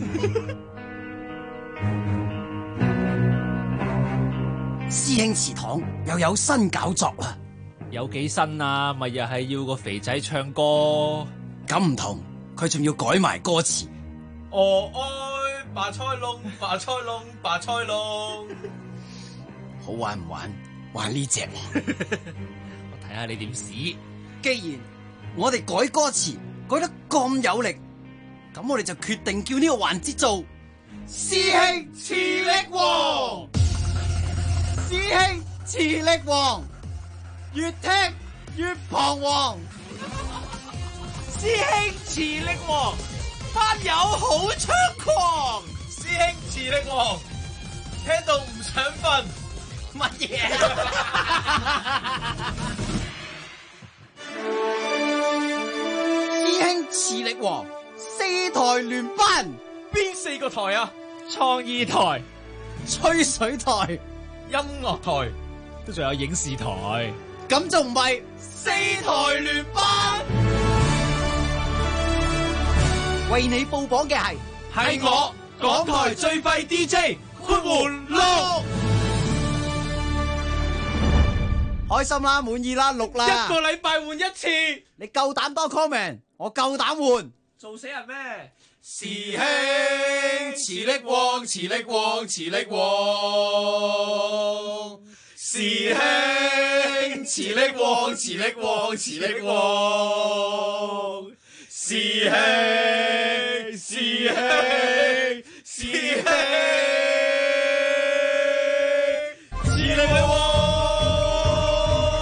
師兄祠堂又有新搞作啦。 有幾新啊？咪又係要個肥仔唱歌？ 咁唔同，佢仲要改埋歌詞。 我愛白菜龍，白菜龍，白菜龍。 好玩唔玩？玩呢隻。 我睇下你點試。 既然我哋改歌詞改得咁有力，咁我哋就決定叫呢個環節做師兄磁力王。師兄磁力王。越聽越彷徨， 師兄磁力王，班友好猖狂， 師兄磁力王，聽到唔想瞓， 乜嘢？ 師兄磁力王，4台聯班， 邊4個台啊？ 創意台、 吹水台、 音樂台， 都仲有影視台。 咁仲唔係4台聯班？為你報榜嘅係我港台最廢 DJ 括弧6， 開心啦，滿意啦，6啦， 一個禮拜換一次， 你夠膽多 comment，我夠膽換， 做死人咩？ 師兄磁力王，磁力王，磁力王。師兄磁力王，磁力王，磁力王。師兄，師兄，師兄，磁力王。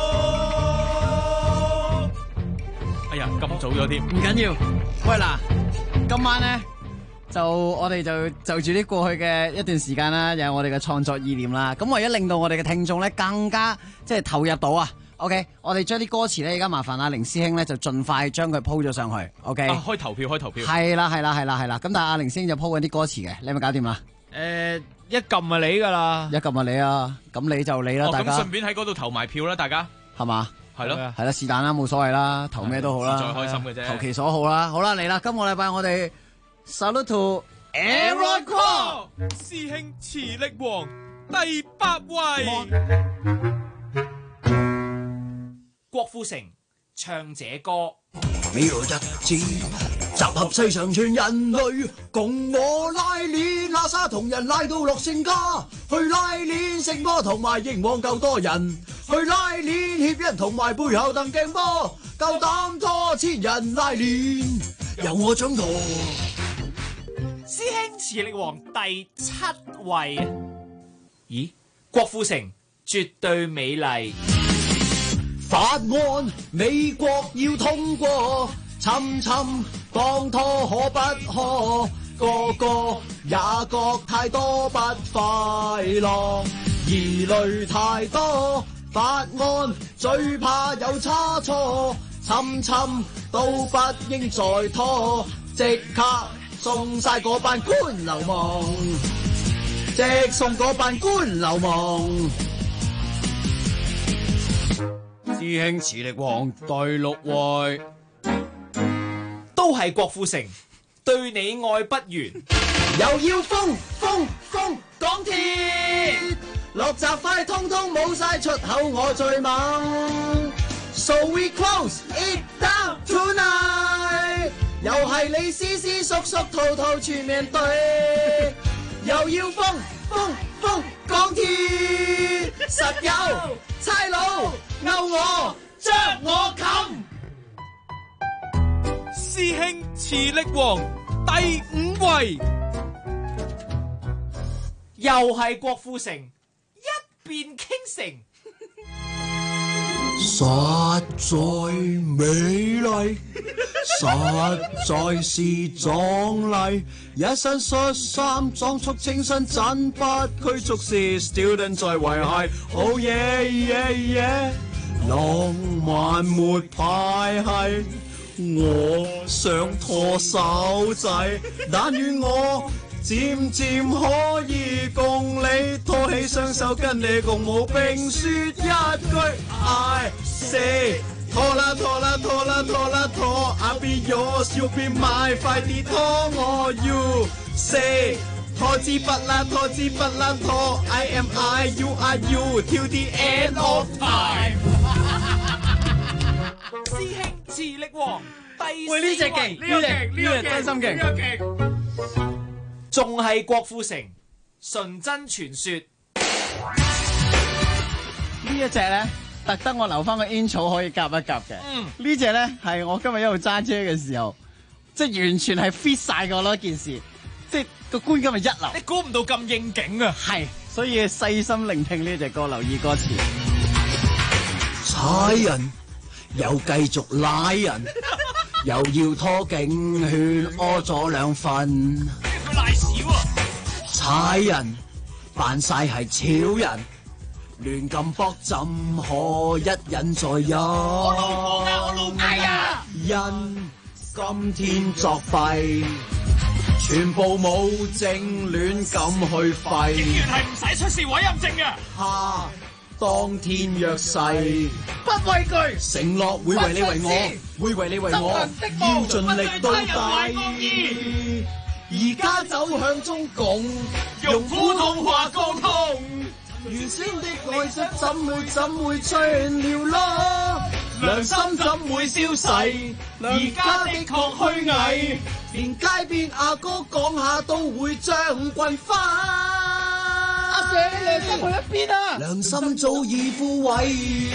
早咗添。 唔緊要，喂嗱，今晚咧我哋就住啲過去嘅一段時間啦，有我哋嘅創作意念啦。咁為咗令到我哋嘅聽眾咧更加即係投入到啊 ，OK， 我哋將啲歌詞咧而家麻煩阿凌師兄咧就盡快將佢鋪咗上去 ，OK。 開投票。 係啦。咁但係阿凌師兄就鋪緊啲歌詞嘅，你係咪搞掂啦？ 一撳咪你噶啦， 咁你就你啦，大家。 咁順便喺嗰度投埋票啦，大家係嘛？ 係咯， 係啦，是但啦，冇所謂啦，投咩都好啦， 自在開心嘅啫， 投其所好啦。好啦，嚟啦，今個禮拜我哋 Salute to Aaron Kwok， 師兄磁力王第8位， 郭富城唱這歌。 每個日子集合世上全人類，共我拉鏈拉沙同人拉到落聖家，去拉鏈聖波同埋迎往夠多人，去拉鏈協人同埋背後鄧鏡波，夠膽多千人拉鏈，由我掌舵。 師兄磁力王第7位，咦？郭富城絕對美麗。 法案美國要通過，侵當拖可不可？個個也覺太多不快樂，疑慮太多，法案最怕有差錯，侵都不應再拖，即刻送晒嗰班官流氓，即送嗰班官流氓。師兄磁力王第6位， 都係郭富城，對你愛不完， 又要封港鐵，落閘快通通冇晒出口，我最猛。So we close it down tonight， 又係你絲絲叔叔套套全面對，又要封港鐵，實有差佬勾我將我冚。 師兄磁力王第5位， 又係郭富城，一邊傾城。 實在美麗，實在是壯麗，一身恤衫裝束清新，真不拘束是 student 在維繫。Oh yeah yeah yeah， 浪漫沒派系，我想拖手仔，但願我漸漸可以共你拖起雙手，跟你共舞並說一句 I say， 拖啦拖啦拖啦拖啦拖 ，I'll be yours you be mine， 快啲拖我 you say， 拖支筆啦拖支筆啦拖 ，I am I you are you till the end of time。 師兄磁力王第4位， 喂呢隻勁，呢隻真心勁。 仲係郭富城，純真傳說。 呢一隻咧，特登我留翻個 intro 可以夾一夾嘅。呢隻咧係我今日一路揸車嘅時候，即係完全係 fit 晒個咯件事，即係個觀感係一流。 你估唔到咁應景啊！ 係，所以細心聆聽呢隻歌，留意歌詞。 踩人又繼續拉人，又要拖警犬屙咗2份。 賴屎喎！ 踩人扮晒係超人，亂咁搏怎可一忍再忍？我老婆啊！因今天作弊，全部冇證亂咁去廢。 警員係唔使出示委任證嘅。 哈！當天約誓，不畏懼，承諾會為你為我，會為你為我，要盡力對待。而家走向中共，用普通話溝通，原先的愛惜怎會穿了咯？良心怎會消逝？而家的確虛偽，連街邊阿哥講下都會將軍花。阿姐，你良心去一邊啊！良心早已枯萎。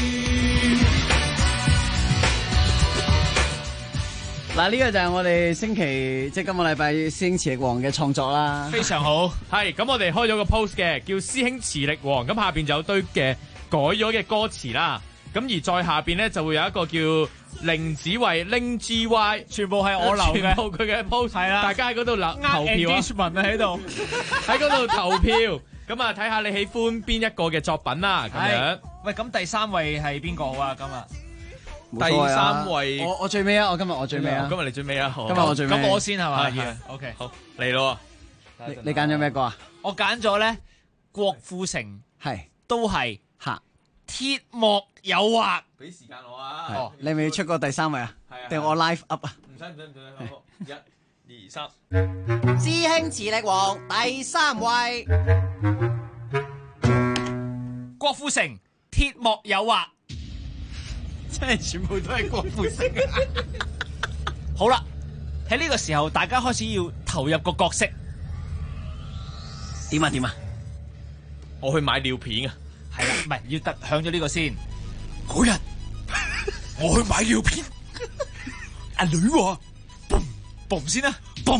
嗱，呢個就係我哋星期即係今個禮拜師兄磁力王嘅創作啦。 非常好，係咁我哋開咗個 post 嘅，叫師兄磁力王，咁下邊就有堆嘅改咗嘅歌詞啦。 咁而再下邊咧就會有一個叫凌子慧凌 GY， 全部係我留嘅， 全部佢嘅 post 係啦，大家喺嗰度投票啊， 喺度喺嗰度投票，咁啊睇下你喜歡邊一個嘅作品啦，咁樣。 喂，咁第3位係邊個好啊？今日第3位， 我最尾啊！我今日最尾啊！ 今日你最尾啊！ 今日我最尾， 咁我先係嘛 ？OK，好嚟咯。 你揀咗咩歌啊？ 我揀咗咧郭富城， 係都係嚇鐵幕誘惑。 俾時間我啊！ 你咪要出過第3位啊？定我 live up 啊？ 唔使，好，1、2、3。 師兄磁力王第3位， 郭富城鐵幕誘惑。 真係全部都係郭富城。 好啦，喺呢個時候，大家開始要投入個角色。 點啊？ 我去買尿片啊！ 係啦，唔係要響咗呢個先。 嗰日我去買尿片，阿女話嘣先啦， 嘣！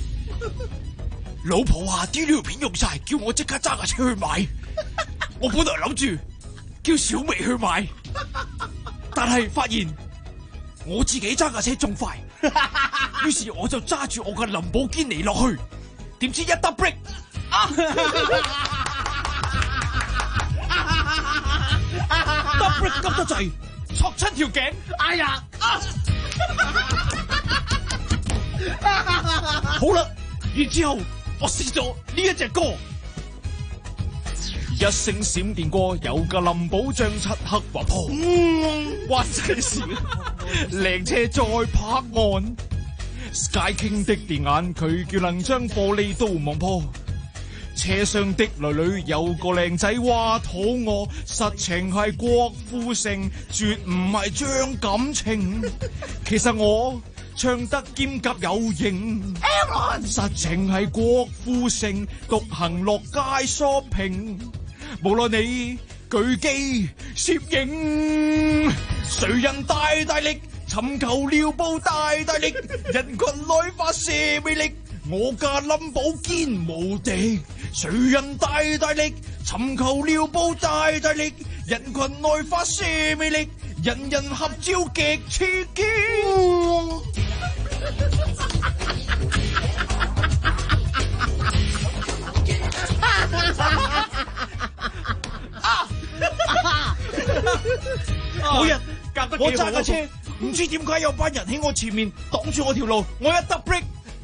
老婆話啲尿片用晒，叫我即刻揸架車去買。我本來諗住叫小美去買。但係發現我自己揸架車仲快，於是我就揸住我嘅林寶堅尼落去，點知一得 break， 得 break 急得滯，戳親條頸，哎呀！好啦，然之後我試咗呢一隻歌。一聲閃電過，有架林寶將漆黑劃破。灣仔時，靚車再拍岸 ，Sky King 的電眼，佢叫能將玻璃都望破。車廂的女女有個靚仔話肚餓，實情係郭富城，絕唔係張感情。其實我唱得兼夾有型，實情係郭富城，獨行落街 shopping。無論你舉機攝影，誰人大力尋求尿布大力，人群內發射魅力，我架林寶堅無敵。誰人大力尋求尿布大力，人群內發射魅力，人人合照極刺激。嗰日我揸架車，唔知點解有班人喺我前面擋住我條路，我一得 break，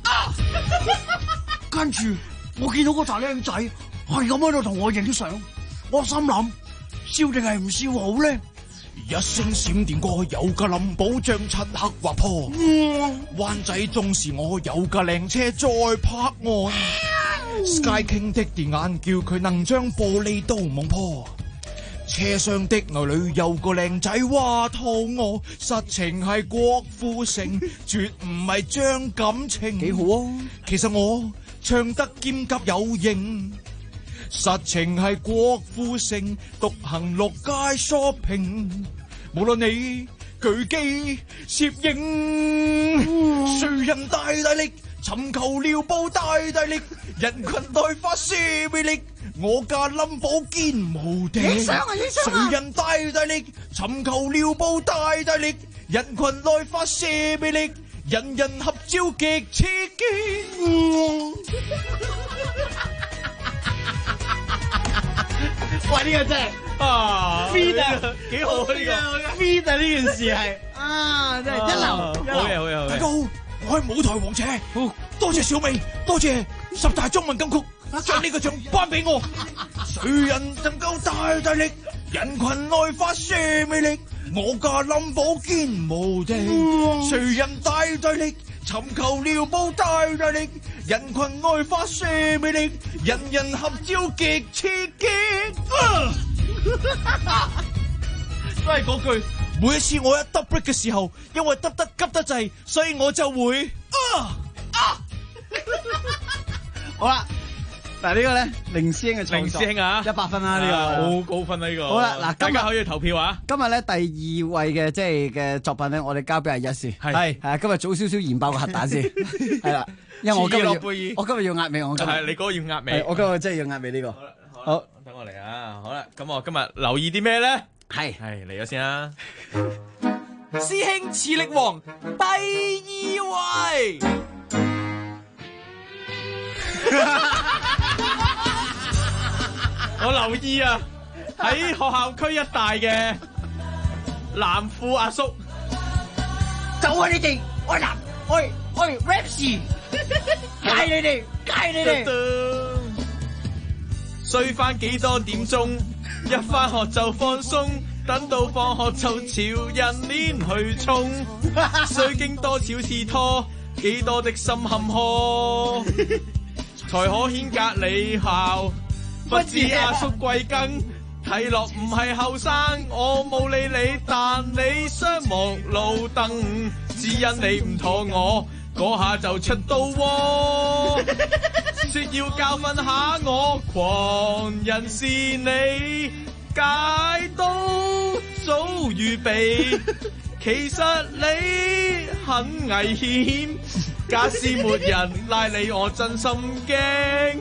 跟住我見到嗰紮靚仔係咁喺度同我影相，我心諗笑定係唔笑好咧？一聲閃電過，有架林寶將漆黑劃破。灣仔中時我有架靚車再拍岸，Sky King 的電眼叫佢能將玻璃都望破。車廂的內裏有個靚仔話肚餓，實情係郭富城，絕唔係張感情。幾好啊！其實我唱得兼夾有型，實情係郭富城，獨行落街 shopping。無論你舉機攝影，誰人大力尋求尿布大力，人群內發射魅力。我架林寶堅無敵，誰人大力尋求尿布大力，人群內發射魅力，人人合照極刺激。喂，呢個真係，fit 啊，幾好啊呢個，fit 啊呢件事係，真係一流，好嘢好嘢好嘢。大家好，我係舞台王者，多謝小美，多謝10大中文金曲。將呢個獎頒俾我，誰人能夠大力，人群內發射魅力，我架林寶堅無敵。誰人大力尋求尿布大力，人群內發射魅力，人人合照極刺激。都係嗰句，每一次我一得 break 嘅時候，因為得急得滯，所以我就會好啦。嗱，呢個咧，凌師兄嘅創作， 凌師兄啊 ，100分啦呢個， 好高分啊呢個。 好啦，嗱， 大家可以投票啊。 今日咧第2位嘅即係嘅作品咧，我哋交俾阿一先。係啊，今日早少少研爆個核彈先。係啦，因為我今日要壓尾，我今日係你嗰個要壓尾， 我今日真係要壓尾呢個。好， 等我嚟啊。好啦，咁我今日留意啲咩咧？ 係嚟咗先啦。 師兄磁力王第2位。 我留意啊，喺學校區一帶嘅男褲阿叔， 就係你哋，我 Rapsy， 戒你哋， 睡翻幾多點鐘，一翻學就放鬆，等到放學就潮人鏈去衝，需經多少次拖，幾多的心坎坷，才可顯隔離校。不知阿叔貴庚，睇落唔係後生，我冇理你，但你雙目路燈，只因你唔妥我，嗰下就出到窩，說要教訓下我，狂人是你，戒刀早預備，其實你很危險，假使沒人拉你，我真心驚。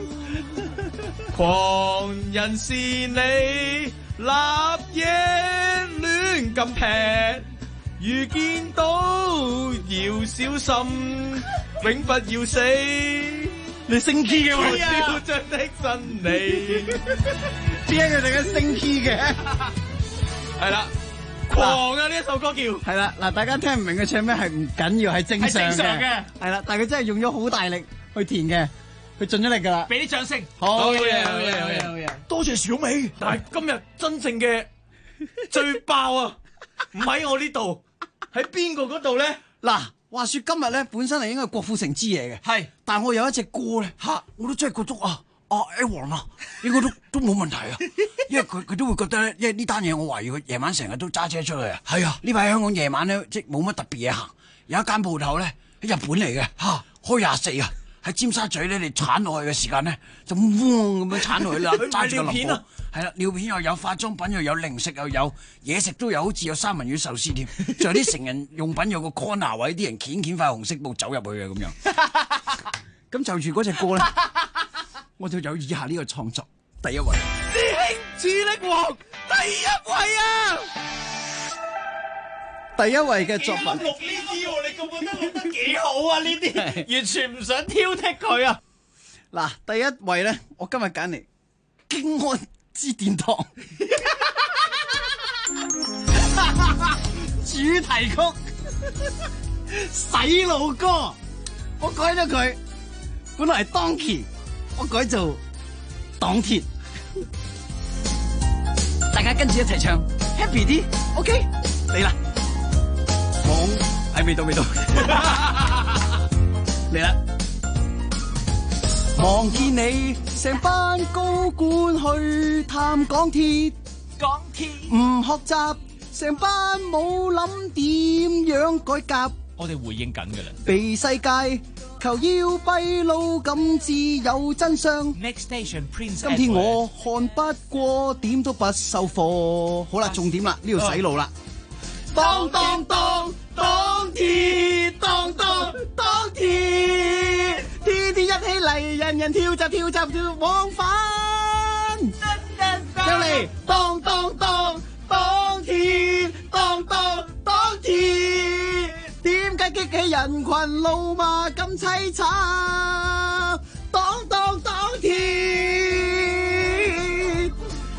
狂人是你，立嘢亂咁劈，遇見到要小心，永不要死。 你升 key 嘅喎， 囂張的真理， 邊一個突然間升 key 嘅？ 係啦，狂啊！呢一首歌叫係啦，嗱，大家聽唔明佢唱咩係唔緊要，係正常嘅，係啦，但係佢真係用咗好大力去填嘅。佢盡咗力㗎啦， 俾啲掌聲。 好嘢， 多謝小美。 但係今日真正嘅最爆啊，唔喺我呢度，喺邊個嗰度咧？ 嗱，話說今日咧本身係應該係郭富城之夜嘅， 係， 但我有一隻歌咧我都真係覺得Aaron 應該都冇問題啊，因為佢都會覺得咧，因為呢單嘢我懷疑佢夜晚成日都揸車出去啊。係啊，呢排香港夜晚咧即係冇乜特別嘢行，有一間鋪頭咧喺日本嚟嘅，開24啊。喺尖沙咀咧，你鏟落去嘅時間咧，就嗡咁樣鏟落去啦，揸住個林寶，係啦，尿片又有，化妝品又有，零食又有，嘢食都有，好似有三文魚壽司添，仲有啲成人用品有個 corner 位，啲人掀塊紅色布走入去嘅咁樣。咁就住嗰隻歌咧，我就有以下呢個創作，第一位， 師兄磁力王第1位啊！ 第一位嘅作品， 錄呢啲喎，你覺得錄得幾好啊？呢啲完全唔想挑剔佢啊！ 嗱，第一位咧，我今日揀嚟京安之殿堂主題曲洗腦歌，我改咗佢，本來係Donkey，我改做黨鐵，大家跟住一齊唱 ，happy 啲 ，OK， 嚟啦！未到，嚟啦！望見你成班高官去探港鐵，唔學習，成班冇諗點樣改革。 我哋回應緊㗎啦。 被世界求要閉路，咁至有真相。 Next station, Prince。 今天我看不過，點都不收貨。好啦，重點啦，呢度洗腦啦。當當當當鐵，當當當鐵，天天一起嚟，人人跳集跳集跳往返。又嚟，當當當當鐵，當當當鐵，點解激起人群怒罵咁凄慘？當當當鐵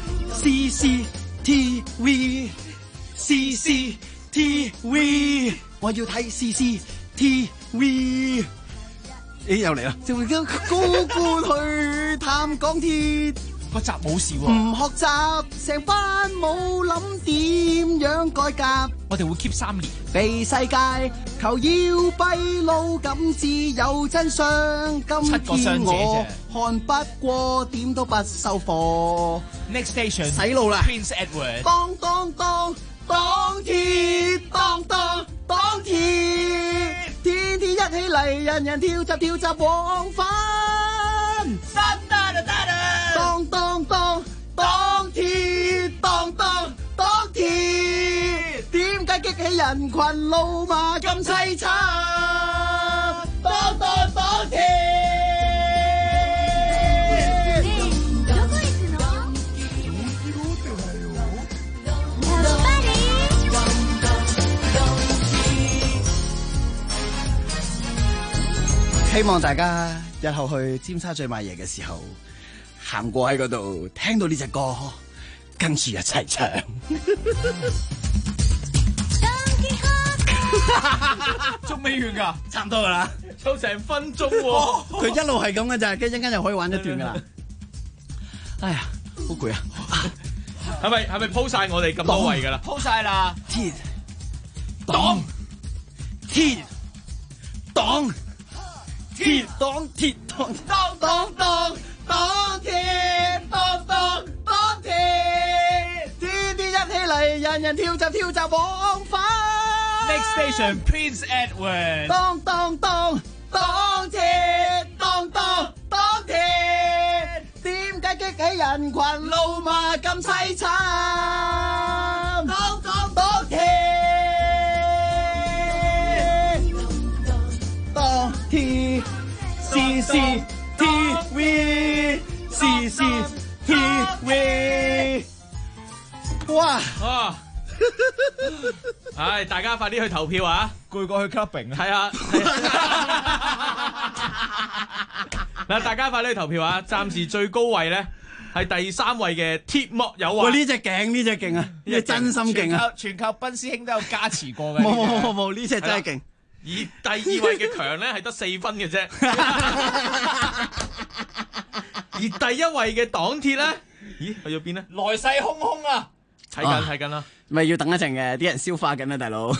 ，CCTV。CCTV， 我要睇 CCTV。又嚟啦！就會叫高官去探港鐵， 個集冇事喎。 唔學習，成班冇諗點樣改革。 我哋會 keep 3年。 被世界求要閉路，咁至有真相。今天我看不過，點都不收貨。 Next station， 洗腦啦 ，Prince Edward。 當當當。當鐵，當當當鐵，天天一起嚟，人人跳集跳集往返。當當當當鐵，當當當鐵，點解激起人群怒罵咁凄慘？當當當鐵。 希望大家日後去尖沙咀買嘢嘅時候，行過喺嗰度，聽到呢隻歌，跟住一齊唱。 仲未完㗎， 差唔多㗎啦， 抽成分鐘喎。 佢一路係咁嘅咋，跟住一陣間就可以玩一段㗎啦。哎呀，好攰啊！ 係咪鋪晒我哋咁多位㗎啦？ 鋪晒啦， 鐵擋鐵擋鐵擋鐵擋擋擋擋擋鐵擋擋擋鐵，天天一起嚟，人人跳集往返。 Next station Prince Edward。 當當當當鐵當當當鐵，點解激起人群怒罵咁凄慘？當當當鐵，當鐵CCTV CCTV， 哇！ 唉，大家快啲去投票啊！ 攰過去 clubbing 係啊！嗱，大家快啲去投票啊！暫時最高位咧係第3位嘅鐵幕有話。 喂，呢隻勁啊！呢隻真心勁啊！ 全靠賓師兄都有加持過嘅。 冇，呢隻真係勁。 而第2位嘅強咧係得4分嘅啫。而第1位嘅黨鐵咧，咦去咗邊咧？ 來勢洶洶啊！ 睇緊啦。 咪要等一陣嘅，啲人消化緊啊，大佬。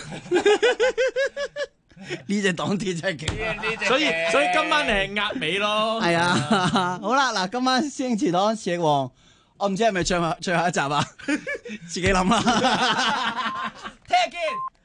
呢隻黨鐵真係勁， 所以今晚你係壓尾咯。 係啊，好啦，嗱，今晚師兄祠堂刺激王，我唔知係咪最後一集啊，自己諗啦。 聽日見。